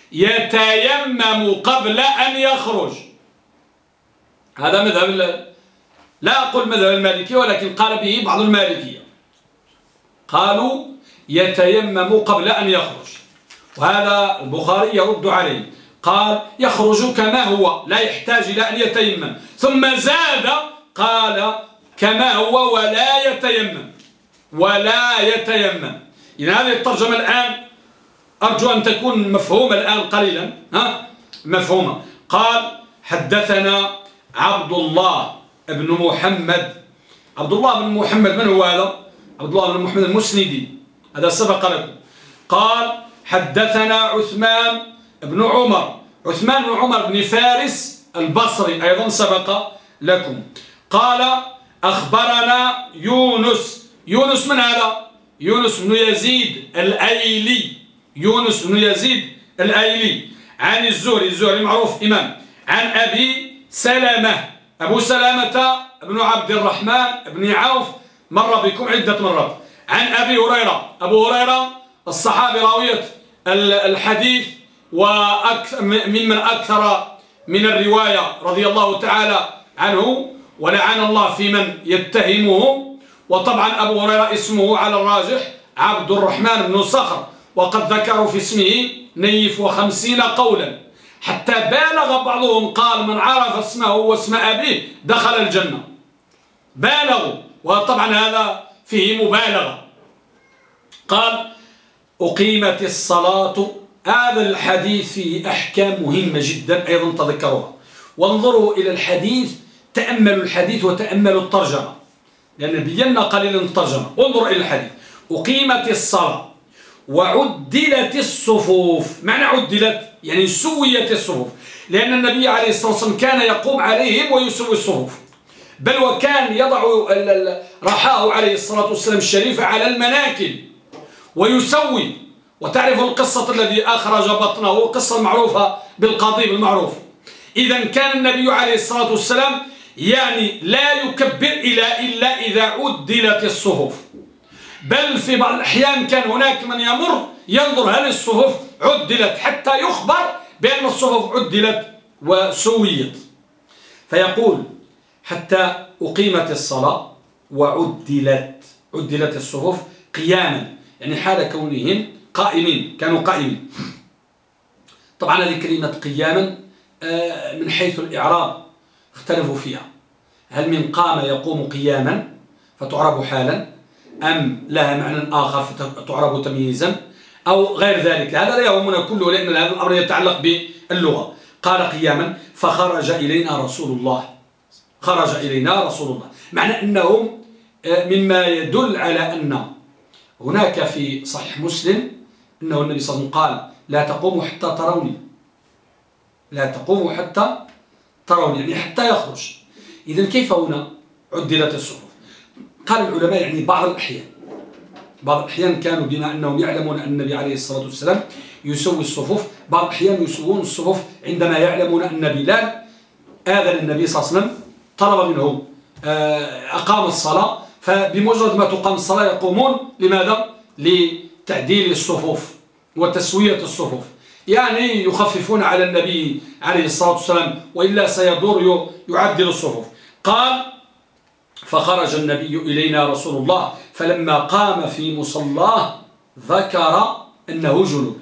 يتيمم قبل أن يخرج. هذا مذهب، لا أقول مذهب المالكية ولكن قال به بعض المالكية، قالوا يتيمم قبل أن يخرج. وهذا البخاري يرد عليه، قال يخرج كما هو لا يحتاج إلى أن يتيمم، ثم زاد قال كما هو ولا يتيمم، ولا يتيمم. إذن هذه الترجمة الآن أرجو أن تكون مفهومة الآن قليلا، مفهومة. قال حدثنا عبد الله بن محمد. عبد الله بن محمد من هو هذا؟ عبد الله بن محمد المسندي، هذا سبق لكم. قال حدثنا عثمان بن عمر، عثمان بن عمر بن فارس البصري أيضا سبق لكم. قال أخبرنا يونس. يونس من هذا؟ يونس بن يزيد الأيلي، يونس بن يزيد الأيلي عن الزهري، الزهري معروف إمام، عن أبي سلمة، أبو سلمة بن عبد الرحمن بن عوف، مر بكم عدة مرات. عن أبي هريرة، أبو هريرة الصحابي راوية الحديث وممن أكثر من الرواية رضي الله تعالى عنه، ولعن الله في من يتهمه. وطبعا أبو هريرة اسمه على الراجح عبد الرحمن بن صخر، وقد ذكروا في اسمه نيف 50 قولا، حتى بالغ بعضهم قال من عرف اسمه واسم أبيه دخل الجنة، بالغوا، وطبعا هذا فيه مبالغة. قال أقيمت الصلاة. هذا الحديث فيه أحكام مهمة جدا أيضا تذكروها، وانظروا إلى الحديث، تأملوا الحديث وتأملوا الترجمة، لأن بينا قليلا الترجمة. انظروا إلى الحديث: أقيمت الصلاة وعدلت الصفوف. معنى عدلت يعني سويت الصفوف، لأن النبي عليه الصلاة والسلام كان يقوم عليهم ويسوي الصفوف، بل وكان يضع رحاه عليه الصلاة والسلام الشريفة على المناكب ويسوي. وتعرف القصة الذي أخرج بطنه، القصة المعروفة بالقضيب المعروف. إذا كان النبي عليه الصلاة والسلام يعني لا يكبر إلا إذا عدلت الصفوف، بل في بعض الأحيان كان هناك من يمر ينظر هل الصفوف عدلت، حتى يخبر بأن الصفوف عدلت وسويت. فيقول حتى أقيمت الصلاة وعدلت، عدلت الصفوف قياما، يعني حال كونهم قائمين، كانوا قائمين. طبعا هذه كلمة قياما من حيث الإعراب اختلفوا فيها، هل من قام يقوم قياما فتعرب حالا، أم لها معنى آخر فتعرب تمييزا، أو غير ذلك. هذا لا يهمنا كله، لأن هذا الأمر يتعلق باللغة. قال قياما فخرج إلينا رسول الله، خرج إلينا رسول الله، معنى أنه مما يدل على أن هناك في صحيح مسلم أنه النبي صلى الله عليه وسلم قال لا تقوموا حتى تروني، لا تقوموا حتى تروني، يعني حتى يخرج. إذن كيف هنا عدلت الصفوف؟ قال العلماء يعني بعض الأحيان كانوا بما أنهم يعلمون أن النبي عليه الصلاة والسلام يسوي الصفوف، بعض الأحيان يسوون الصفوف عندما يعلمون أن بلال آذن النبي صلى الله عليه وسلم، طلب منه أقام الصلاة، فبمجرد ما تقام الصلاة يقومون لماذا؟ لتعديل الصفوف، وتسوية الصفوف، يعني يخففون على النبي عليه الصلاة والسلام وإلا سيدور يعدل الصفوف. قال فخرج النبي إلينا رسول الله فلما قام في مصلاه ذكر أنه جنوب.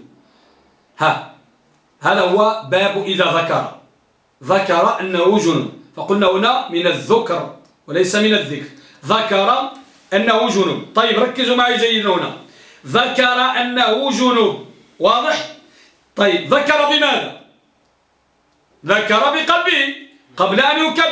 هذا هو باب إذا ذكر أنه جنوب، فقلنا هنا من الذكر وليس من الذكر. ذكر أنه جنوب. طيب ركزوا معي جيدا هنا، ذكر أنه جنوب، واضح؟ طيب ذكر بماذا؟ ذكر بقلبه قبل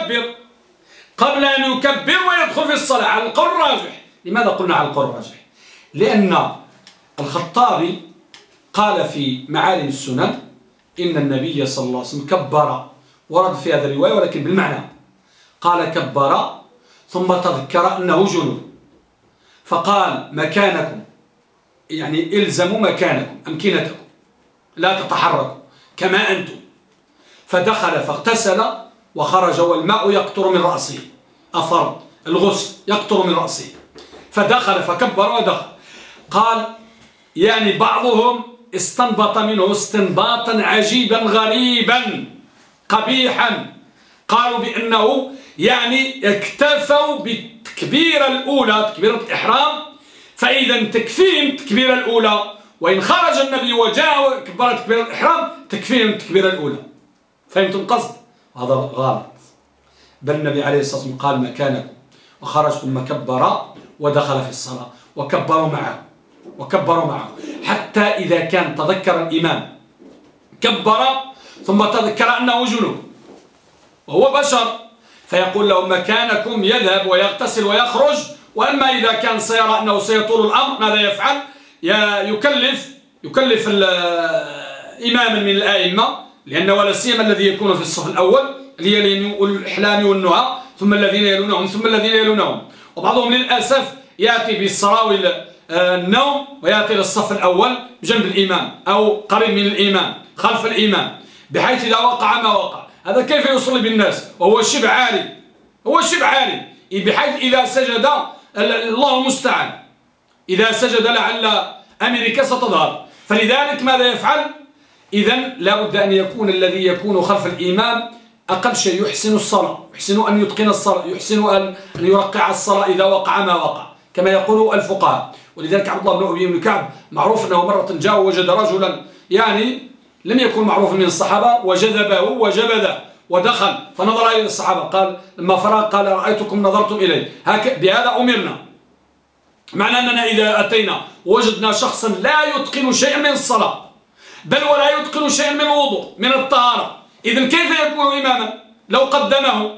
أن يكبر ويدخل في الصلاة على القول الراجح. لماذا قلنا على القول الراجح؟ لأن الخطابي قال في معالم السنن إن النبي صلى الله عليه وسلم كبر، ورد في هذا الرواية ولكن بالمعنى، قال كبر ثم تذكر أنه جنوب فقال مكانكم، يعني الزموا مكانكم أمكنتكم لا تتحركوا كما أنتم. فدخل فاغتسل وخرج والماء يقطر من رأسه، أثر الغسل يقطر من رأسه، فدخل فكبر ودخل. قال يعني بعضهم استنبط منه استنباطا عجيبا غريبا قبيحا، قالوا بأنه يعني اكتفوا بالتكبيرة الأولى تكبيرة الإحرام، فإذا تكفيهم التكبيرة الأولى، وإن خرج النبي وجاء وكبر تكبيرة الإحرام تكفيهم التكبيرة الأولى. فهمتم القصد؟ هذا غلط، بل النبي عليه الصلاة والسلام قال مكانكم، وخرج ثم كبر ودخل في الصلاة وكبروا معه حتى إذا كان تذكر الإمام كبر ثم تذكر أنه جنوب وهو بشر، فيقول له مكانكم، يذهب ويغتسل ويخرج. وأما إذا كان سيرى أنه سيطول الأمر ماذا يفعل؟ يكلف إماما من الآئمة، لأنه ولا سيما الذي يكون في الصف الأول الذين أولو الإحلام والنهى، ثم الذين يلونهم ثم الذين يلونهم. وبعضهم للأسف يأتي بالسراويل النوم ويأتي للصف الأول بجنب الإمام أو قريب من الإمام خلف الإمام، بحيث إذا وقع ما وقع هذا كيف يصلي بالناس وهو شبه عالي، بحيث إذا سجد الله المستعان، إذا سجد لعل أمريكا ستظهر. فلذلك ماذا يفعل؟ إذن لا بد أن يكون الذي يكون خلف الإمام أقل شيء يحسن الصلاة، يحسن أن يتقن الصلاة، يحسن أن يرقع الصلاة إذا وقع ما وقع كما يقول الفقهاء. ولذلك عبد الله بن أبي بن كعب معروف أنه مرة جاء ووجد رجلا يعني لم يكن معروفا من الصحابة وجذبه وجبذه ودخل، فنظر إلى الصحابة قال لما فرغ قال رأيتكم نظرتم إليه، بهذا أمرنا، معنى أننا إذا أتينا وجدنا شخصا لا يتقن شيئا من الصلاة بل ولا يتقن شيئا من الوضوء من الطهارة، إذن كيف يكون إماما؟ لو قدمه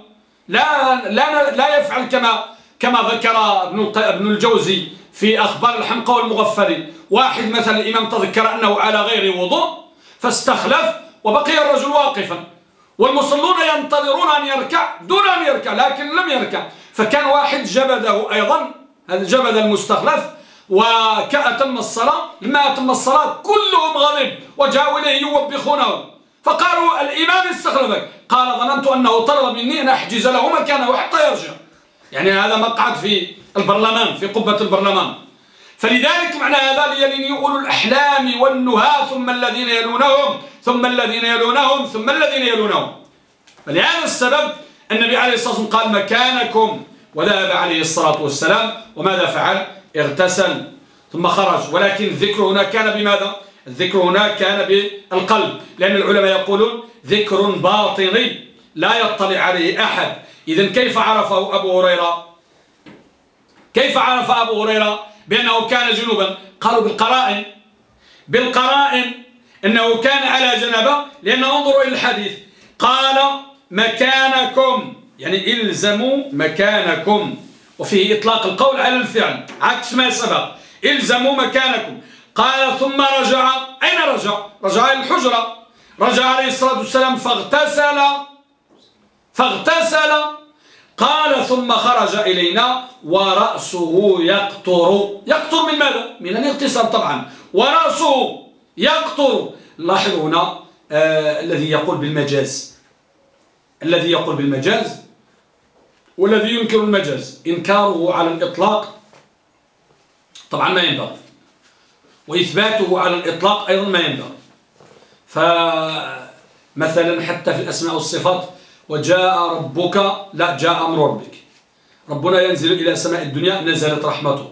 لا يفعل كما ذكر ابن الجوزي في أخبار الحمقى والمغفل. واحد مثلا الإمام تذكر أنه على غير وضوء فاستخلف وبقي الرجل واقفا، والمصلون ينتظرون أن يركع دون أن يركع لكن لم يركع، فكان واحد جبده أيضا، هذا جبد المستخلف وكأتم الصلاة. لما أتم الصلاة كلهم غضب وجاءوا إليه يوبخونه، فقالوا الإمام استخلفك، قال ظننت أنه طلب مني أن أحجز له مكانه حتى يرجع، يعني هذا مقعد في البرلمان في قبة البرلمان. فلذلك معنى هذا ليلين أولو الأحلام والنهى ثم الذين يلونهم ثم الذين يلونهم ثم الذين يلونهم. فلهذا السبب النبي عليه الصلاة والسلام قال مكانكم، وذهب عليه الصلاة والسلام وماذا فعل؟ اغتسل ثم خرج. ولكن الذكر هنا كان بماذا؟ الذكر هنا كان بالقلب، لأن العلماء يقولون ذكر باطني لا يطلع عليه أحد. إذن كيف عرفه أبو هريرة؟ كيف عرف أبو هريرة بأنه كان جنوبا؟ قالوا بالقرائن أنه كان على جنبه، لأن انظروا إلى الحديث قال مكانكم، يعني إلزموا مكانكم، وفيه إطلاق القول على الفعل عكس ما سبق، إلزموا مكانكم. قال ثم رجع، أين رجع؟ رجع إلى الحجرة، رجع عليه الصلاة والسلام فاغتسل قال ثم خرج إلينا ورأسه يقطر من ماذا؟ من الاغتسال طبعا، ورأسه يقطر. لاحظوا هنا الذي يقول بالمجاز والذي ينكر المجاز إنكاره على الإطلاق طبعا ما ينبغي، وإثباته على الإطلاق أيضا ما ينبغي. فمثلا حتى في الأسماء والصفات وجاء ربك، لا، جاء أمر ربك. ربنا ينزل إلى سماء الدنيا، نزلت رحمته.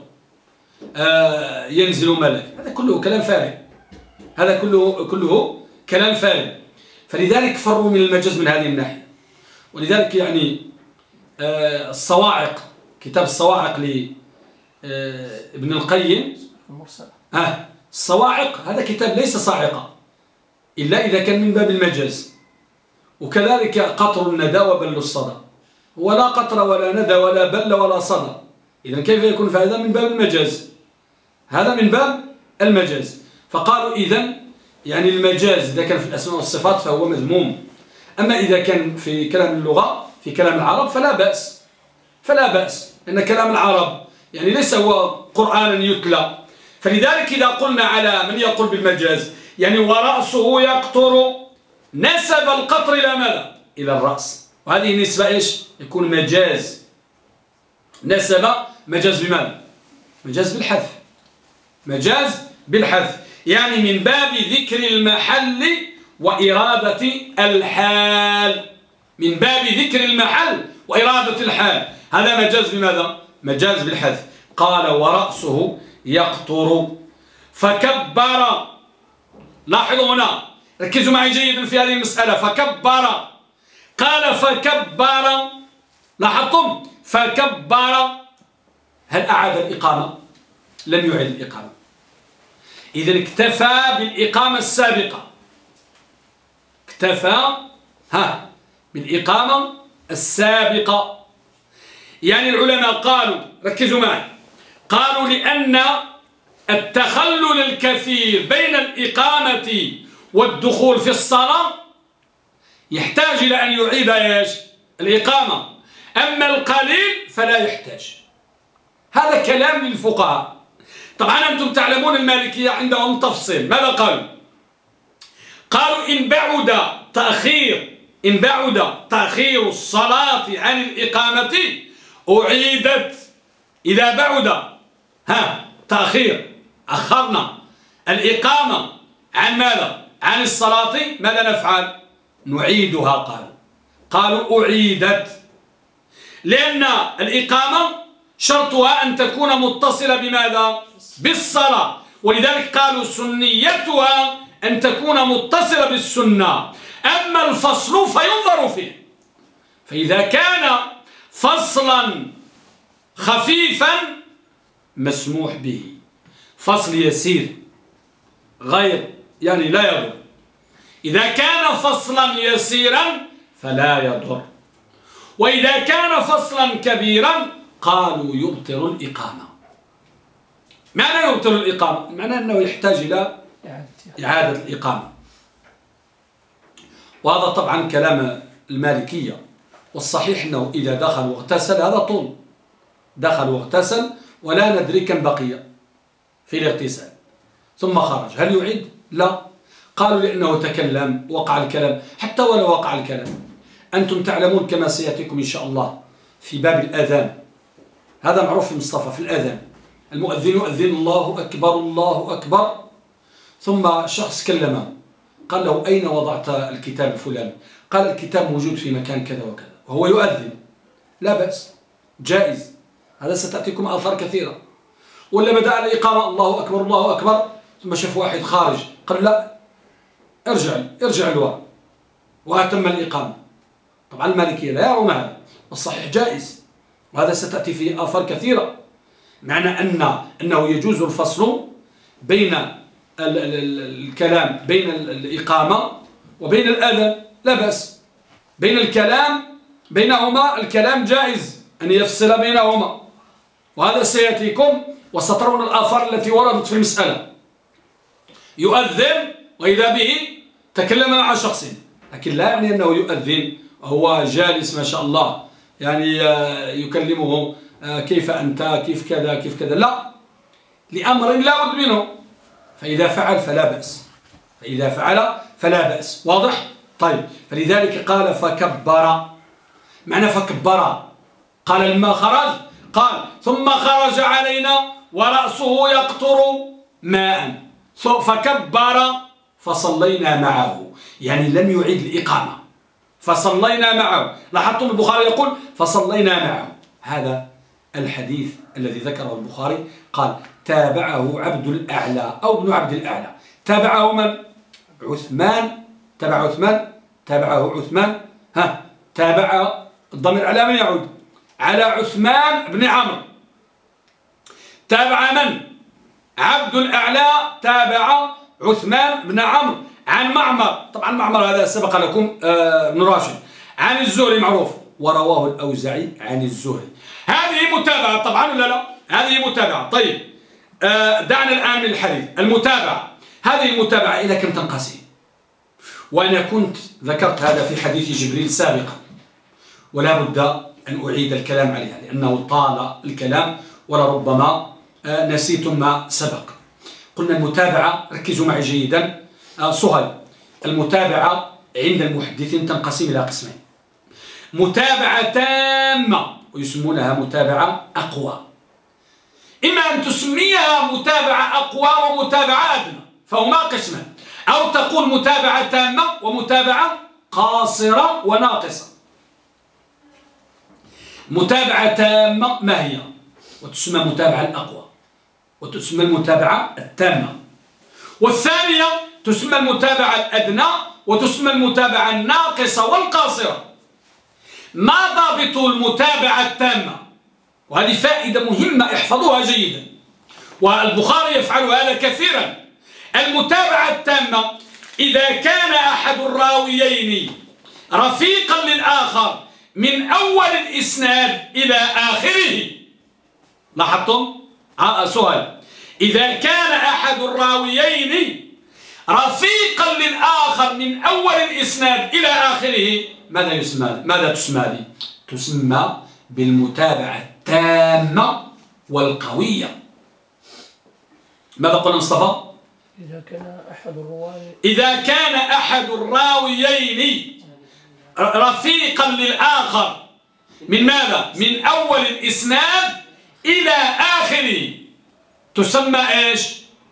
ينزل ملك، هذا كله كلام فارغ، هذا كله كلام فارغ. فلذلك فروا من المجاز من هذه الناحية. ولذلك يعني الصواعق، كتاب الصواعق لابن القيم، الصواعق هذا كتاب ليس صاعقة إلا إذا كان من باب المجاز. وكذلك قطر الندى وبل الصدى، ولا قطر ولا ندى ولا بل ولا صدى، إذن كيف يكون فهذا من باب المجاز؟ هذا من باب المجاز. فقالوا إذن يعني المجاز إذا كان في الأسماء والصفات فهو مذموم، أما إذا كان في كلام اللغة في كلام العرب فلا بأس، فلا بأس، لأن كلام العرب يعني ليس هو قرآنا يتلى. فلذلك إذا قلنا على من يقول بالمجاز يعني ورأسه يقطر، نسب القطر إلى ماذا؟ إلى الرأس، وهذه النسبة إيش؟ يكون مجاز. نسب مجاز بماذا؟ مجاز بالحذف، مجاز بالحذف، يعني من باب ذكر المحل وإرادة الحال، من باب ذكر المحل وإرادة الحال، هذا مجاز بماذا؟ مجاز بالحذف. قال ورأسه يقطر فكبر. لاحظوا هنا، ركزوا معي جيدا في هذه المسألة. فكبر، قال فكبر، لاحظتم؟ فكبر، هل أعاد الإقامة؟ لم يعد الإقامة. إذن اكتفى بالإقامة السابقة، اكتفى بالإقامة السابقة. يعني العلماء قالوا، ركزوا معي، قالوا لأن التخلل الكثير بين الإقامة والدخول في الصلاة يحتاج إلى أن يعيد إيش؟ الإقامة. أما القليل فلا يحتاج. هذا كلام للفقهاء. طبعا أنتم تعلمون المالكية عندهم تفصيل. ماذا قالوا؟ قالوا إن بعد تأخير الصلاة عن الإقامة أعيدت. إذا بعد تأخير، أخرنا الإقامة عن ماذا؟ عن الصلاة، ماذا نفعل؟ نعيدها. قالوا أعيدت، لأن الإقامة شرطها أن تكون متصلة بماذا؟ بالصلاة. ولذلك قالوا سنيتها أن تكون متصلة بالسنة. أما الفصل فينظر فيه، فإذا كان فصلا خفيفا مسموح به، فصل يسير غير يعني لا يضر. إذا كان فصلا يسيرا فلا يضر، وإذا كان فصلا كبيرا قالوا يبطل الإقامة. معنى يبطل الإقامة؟ معنى أنه يحتاج إلى إعادة الإقامة. وهذا طبعا كلام المالكية، والصحيح أنه إذا دخل واغتسل، هذا طول، دخل واغتسل ولا ندري كم بقي في الاغتسال ثم خرج، هل يعيد؟ لا. قالوا لأنه تكلم، وقع الكلام. حتى ولو وقع الكلام، أنتم تعلمون كما سيأتيكم إن شاء الله في باب الأذان، هذا معروف في مصطفى في الأذان، المؤذن يؤذن الله أكبر الله أكبر، ثم شخص كلمه قال له أين وضعت الكتاب الفلاني؟ قال الكتاب موجود في مكان كذا وكذا، وهو يؤذن. لا بأس، جائز، هذا ستأتيكم آثار كثيرة. ولا بدأ الإقامة الله أكبر الله أكبر، ثم شاف واحد خارج قال لا ارجع الوراء، وأتم الإقامة. طبعا المالكية لا يرون هذا، والصحيح جائز، وهذا ستأتي فيه آثار كثيرة. معنى أنه يجوز الفصل بين الكلام، بين الإقامة وبين الأذان، لا بأس. بين الكلام، بينهما الكلام جائز أن يفصل بينهما، وهذا سيأتيكم وسترون الآثار التي وردت في المسألة. يؤذن وإذا به تكلم مع شخص، لكن لا يعني أنه يؤذن وهو جالس ما شاء الله، يعني يكلمه كيف أنت، كيف كذا كيف كذا، لا، لأمر لا بد منه. فإذا فعل فلا بأس، فإذا فعل فلا بأس. واضح؟ طيب، فلذلك قال فكبر. معنى فكبر، قال لما خرج، قال ثم خرج علينا ورأسه يقطر ماء. فكبر فصلينا معه، يعني لم يعيد الإقامة، فصلينا معه. لاحظتم البخاري يقول فصلينا معه. هذا الحديث الذي ذكره البخاري قال تابعه عبد الأعلى أو ابن عبد الأعلى. تابعه من؟ عثمان. تابعه عثمان. تابع الضمير على من يعود؟ على عثمان بن عمرو. تابع من؟ عبد الأعلى تابع عثمان بن عمرو عن معمر. طبعا معمر هذا سبق لكم ابن راشد. عن الزهري معروف، ورواه الأوزاعي عن الزهري. هذه متابعة طبعا ولا لا؟ هذه متابعة. طيب دعنا الآن من الحديث. المتابعة، هذه المتابعة إلى كم تنقسم؟ وأنا كنت ذكرت هذا في حديث جبريل سابقا، ولا بد أن أعيد الكلام عليها لأنه طال الكلام ولربما نسيتم ما سبق. قلنا المتابعة، ركزوا معي جيدا صهيب، المتابعة عند المحدثين تنقسم إلى قسمين: متابعة تامة ويسمونها متابعة أقوى. إما أن تسميها متابعة أقوى ومتابعة أدنى، فهما قسمان، أو تقول متابعة تامة ومتابعة قاصرة وناقصة. متابعة تامة ما هي؟ وتسمى متابعة الأقوى، وتسمى المتابعة التامة. والثانية تسمى المتابعة الأدنى، وتسمى المتابعة الناقصة والقاصرة. ما ضابط المتابعة التامة؟ وهذه فائدة مهمة احفظوها جيدا، والبخاري يفعل هذا كثيرا. المتابعة التامة إذا كان أحد الراويين رفيقا للآخر من أول الإسناد إلى آخره. لاحظتم؟ سؤال: إذا كان أحد الراويين رفيقا للآخر من أول الإسناد إلى آخره، ماذا تسمى؟ تسمى بالمتابعة التامة والقوية. ماذا قلنا مصطفى؟ إذا كان أحد الراويين رفيقا للآخر من ماذا؟ من أول الإسناد إلى آخره، تسمى إيش؟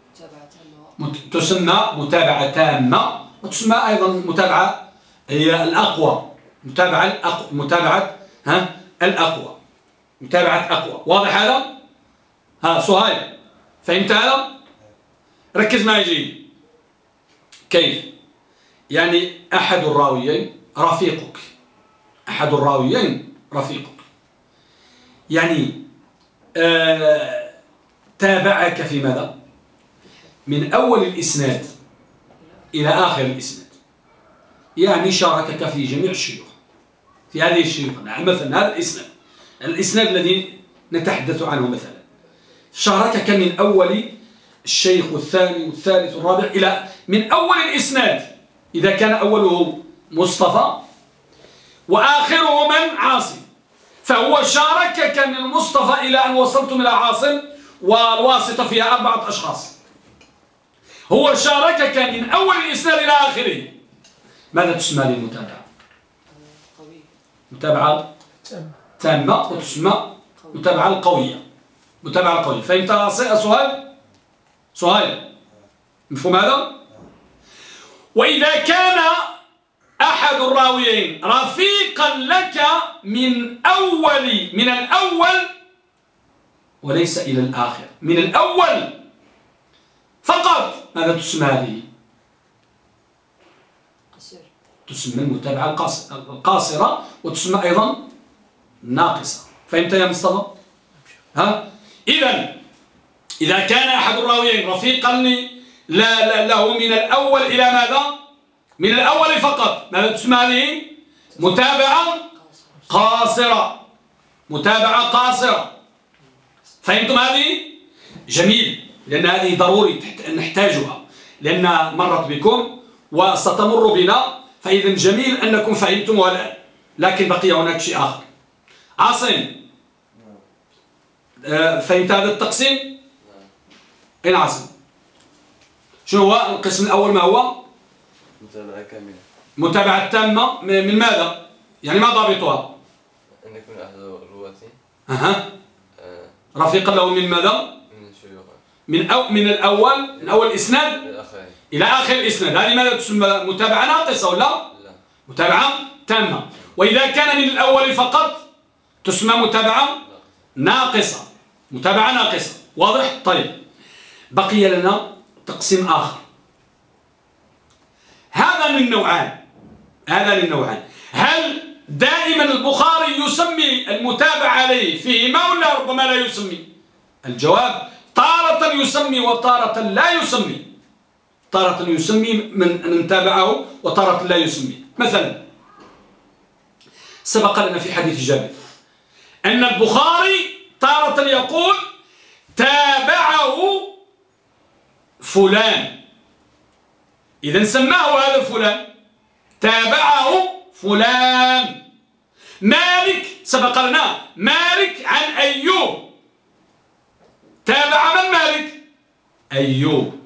تسمى متابعة تامة، وتسمى أيضا متابعة هي الأقوى. متابعة الأقوى. متابعة أقوى. واضح هذا؟ صهيب فهمت هذا؟ ركز معي جيد. كيف؟ يعني أحد الراويين رفيقك، أحد الراويين رفيقك، يعني تابعك في ماذا؟ من أول الإسناد إلى آخر الإسناد، يعني شاركك في جميع الشيوخ، في هذه الشيوخ. نعم، مثلا هذا الإسناد الذي نتحدث عنه مثلا، شاركك من أول الشيخ والثاني والثالث والرابع إلى من أول الإسناد، إذا كان أوله مصطفى وآخره من؟ عاصم، فهو شاركك من المصطفى إلى أن وصلتم إلى عاصم، والواسطة فيها 4 أشخاص. هو شاركك من أول الإسناد إلى آخره. ماذا تسمى للمتابعة؟ متابعة تامة، وتسمى متابعة القوية. متابعة القوية. فهمت سؤال مفهوم هذا؟ وإذا كان أحد الراويين رفيقا لك من الأول وليس إلى الآخر، من الأول فقط، ماذا تسمى هذه؟ تسمى المتابعة القاصرة، وتسمى أيضا ناقصة. فهمت يا مصطفى؟ إذا كان أحد الراويين رفيقا له من الأول إلى ماذا؟ من الأول فقط، ماذا تسمى هذه؟ متابعة قاصرة. متابعة قاصرة. فهمتم هذه؟ جميل، لأن هذه ضروري نحتاجها، لأن مرت بكم وستمر بنا، فإذا جميل أنكم فهمتموها الآن. لكن بقي هناك شيء آخر. عاصم، فهمت هذا التقسيم؟ أين عاصم؟ شنو هو القسم الأول؟ ما هو؟ متابعة كاملة. متابعة تامة من ماذا؟ يعني ما ضابطها؟ أن يكون أحد الرواة رفيقا له من ماذا؟ من الشيوخ. من أول الإسناد إلى آخر الإسناد، هذه ماذا تسمى؟ متابعة ناقصة ولا؟ لا، متابعة تامة. وإذا كان من الأول فقط تسمى متابعة ناقصة. متابعة ناقصة، واضح؟ طيب، بقي لنا تقسيم آخر، هذا من نوعان. هل دائما البخاري يسمي المتابع عليه فيهما ولا ربما لا يسمي؟ الجواب تارة يسمي وتارة لا يسمي. تارة يسمي من تابعه وتارة لا يسمي. مثلا سبق لنا في حديث جابر أن البخاري تارة يقول تابعه فلان، إذا سماه هذا فلان، تابعه فلان. مالك سبق لنا مالك عن أيوب، تابع من مالك؟ أيوب.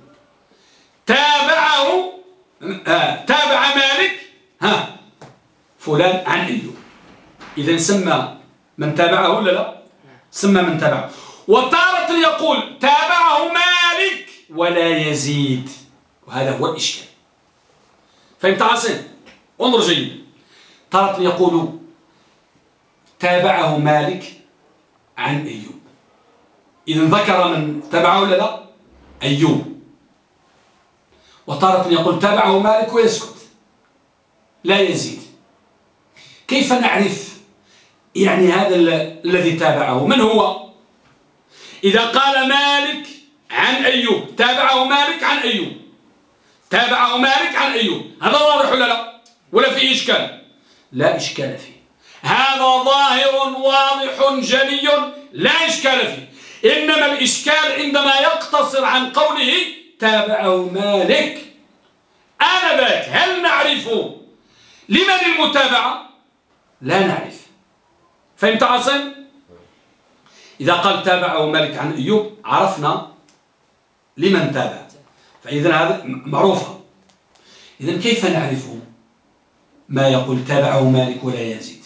تابع مالك فلان عن أيوب، إذا سمى من تابعه ولا لا؟ سمى من تابعه. وتارة يقول تابعه مالك ولا يزيد، وهذا هو الإشكال. فهمت عاصم؟ انظر جيد. تارة يقول تابعه مالك عن أيوب، إذا ذكر من تابعه ولا لا؟ أيوب. وتارة يقول تابعه مالك ويسكت لا يزيد. كيف نعرف يعني هذا الذي تابعه من هو؟ إذا قال مالك عن أيوب، تابعه مالك عن أيوب، تابعه مالك عن أيوب، هذا واضح ولا لا؟ ولا في إشكال؟ لا إشكال فيه، هذا ظاهر واضح جلي لا إشكال فيه. إنما الإشكال عندما يقتصر عن قوله تابعه مالك. آنذاك هل نعرف لمن المتابعة؟ لا نعرف. فهمت عاصم؟ إذا قال تابعه مالك عن أيوب عرفنا لمن تابع، فإذا هذا معروفة. إذا كيف نعرف ما يقول تابعه مالك ولا يزيد؟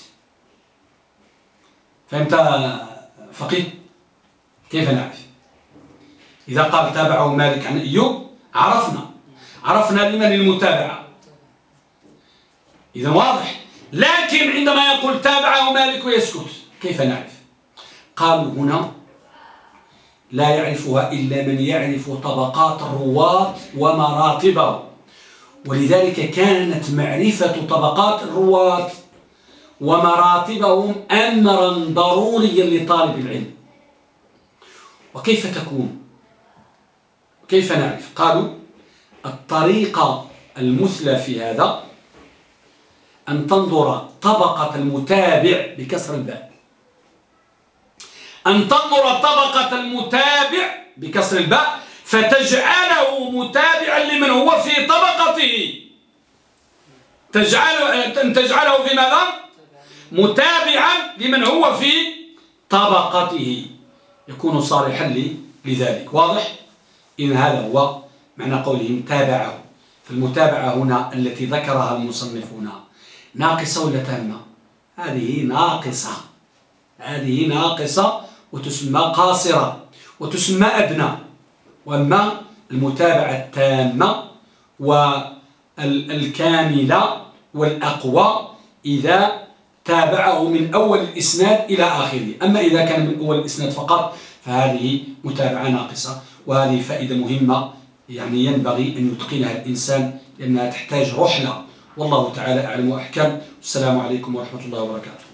فهمت فقيه؟ كيف نعرف؟ إذا قال تابعه مالك عن أيوب عرفنا لمن المتابعة، إذا واضح. لكن عندما يقول تابعه مالك ويسكت كيف نعرف؟ قالوا هنا لا يعرفها إلا من يعرف طبقات الرواة ومراتبه، ولذلك كانت معرفة طبقات الرواة ومراتبهم أمرا ضروريا لطالب العلم. وكيف تكون؟ كيف نعرف؟ قالوا الطريقة المثلى في هذا أن تنظر طبقة المتابع بكسر الباء، أن تنظر طبقة المتابع بكسر الباء فتجعله متابعا لمن هو في طبقته، تجعله في ماذا؟ متابعا لمن هو في طبقته، يكون صالحا لذلك. واضح؟ إن هذا هو معنى قولهم تابعه. فالمتابعة هنا التي ذكرها المصنفون ناقصة ولا تامة؟ هذه ناقصة وتسمى قاصرة وتسمى أدنى. وأما المتابعة التامة والكاملة والأقوى إذا تابعه من أول الإسناد إلى آخره. أما إذا كان من أول الإسناد فقط فهذه متابعة ناقصة. وهذه فائدة مهمة يعني ينبغي أن يتقنها الإنسان لأنها تحتاج رحلة. والله تعالى أعلم وأحكم. السلام عليكم ورحمة الله وبركاته.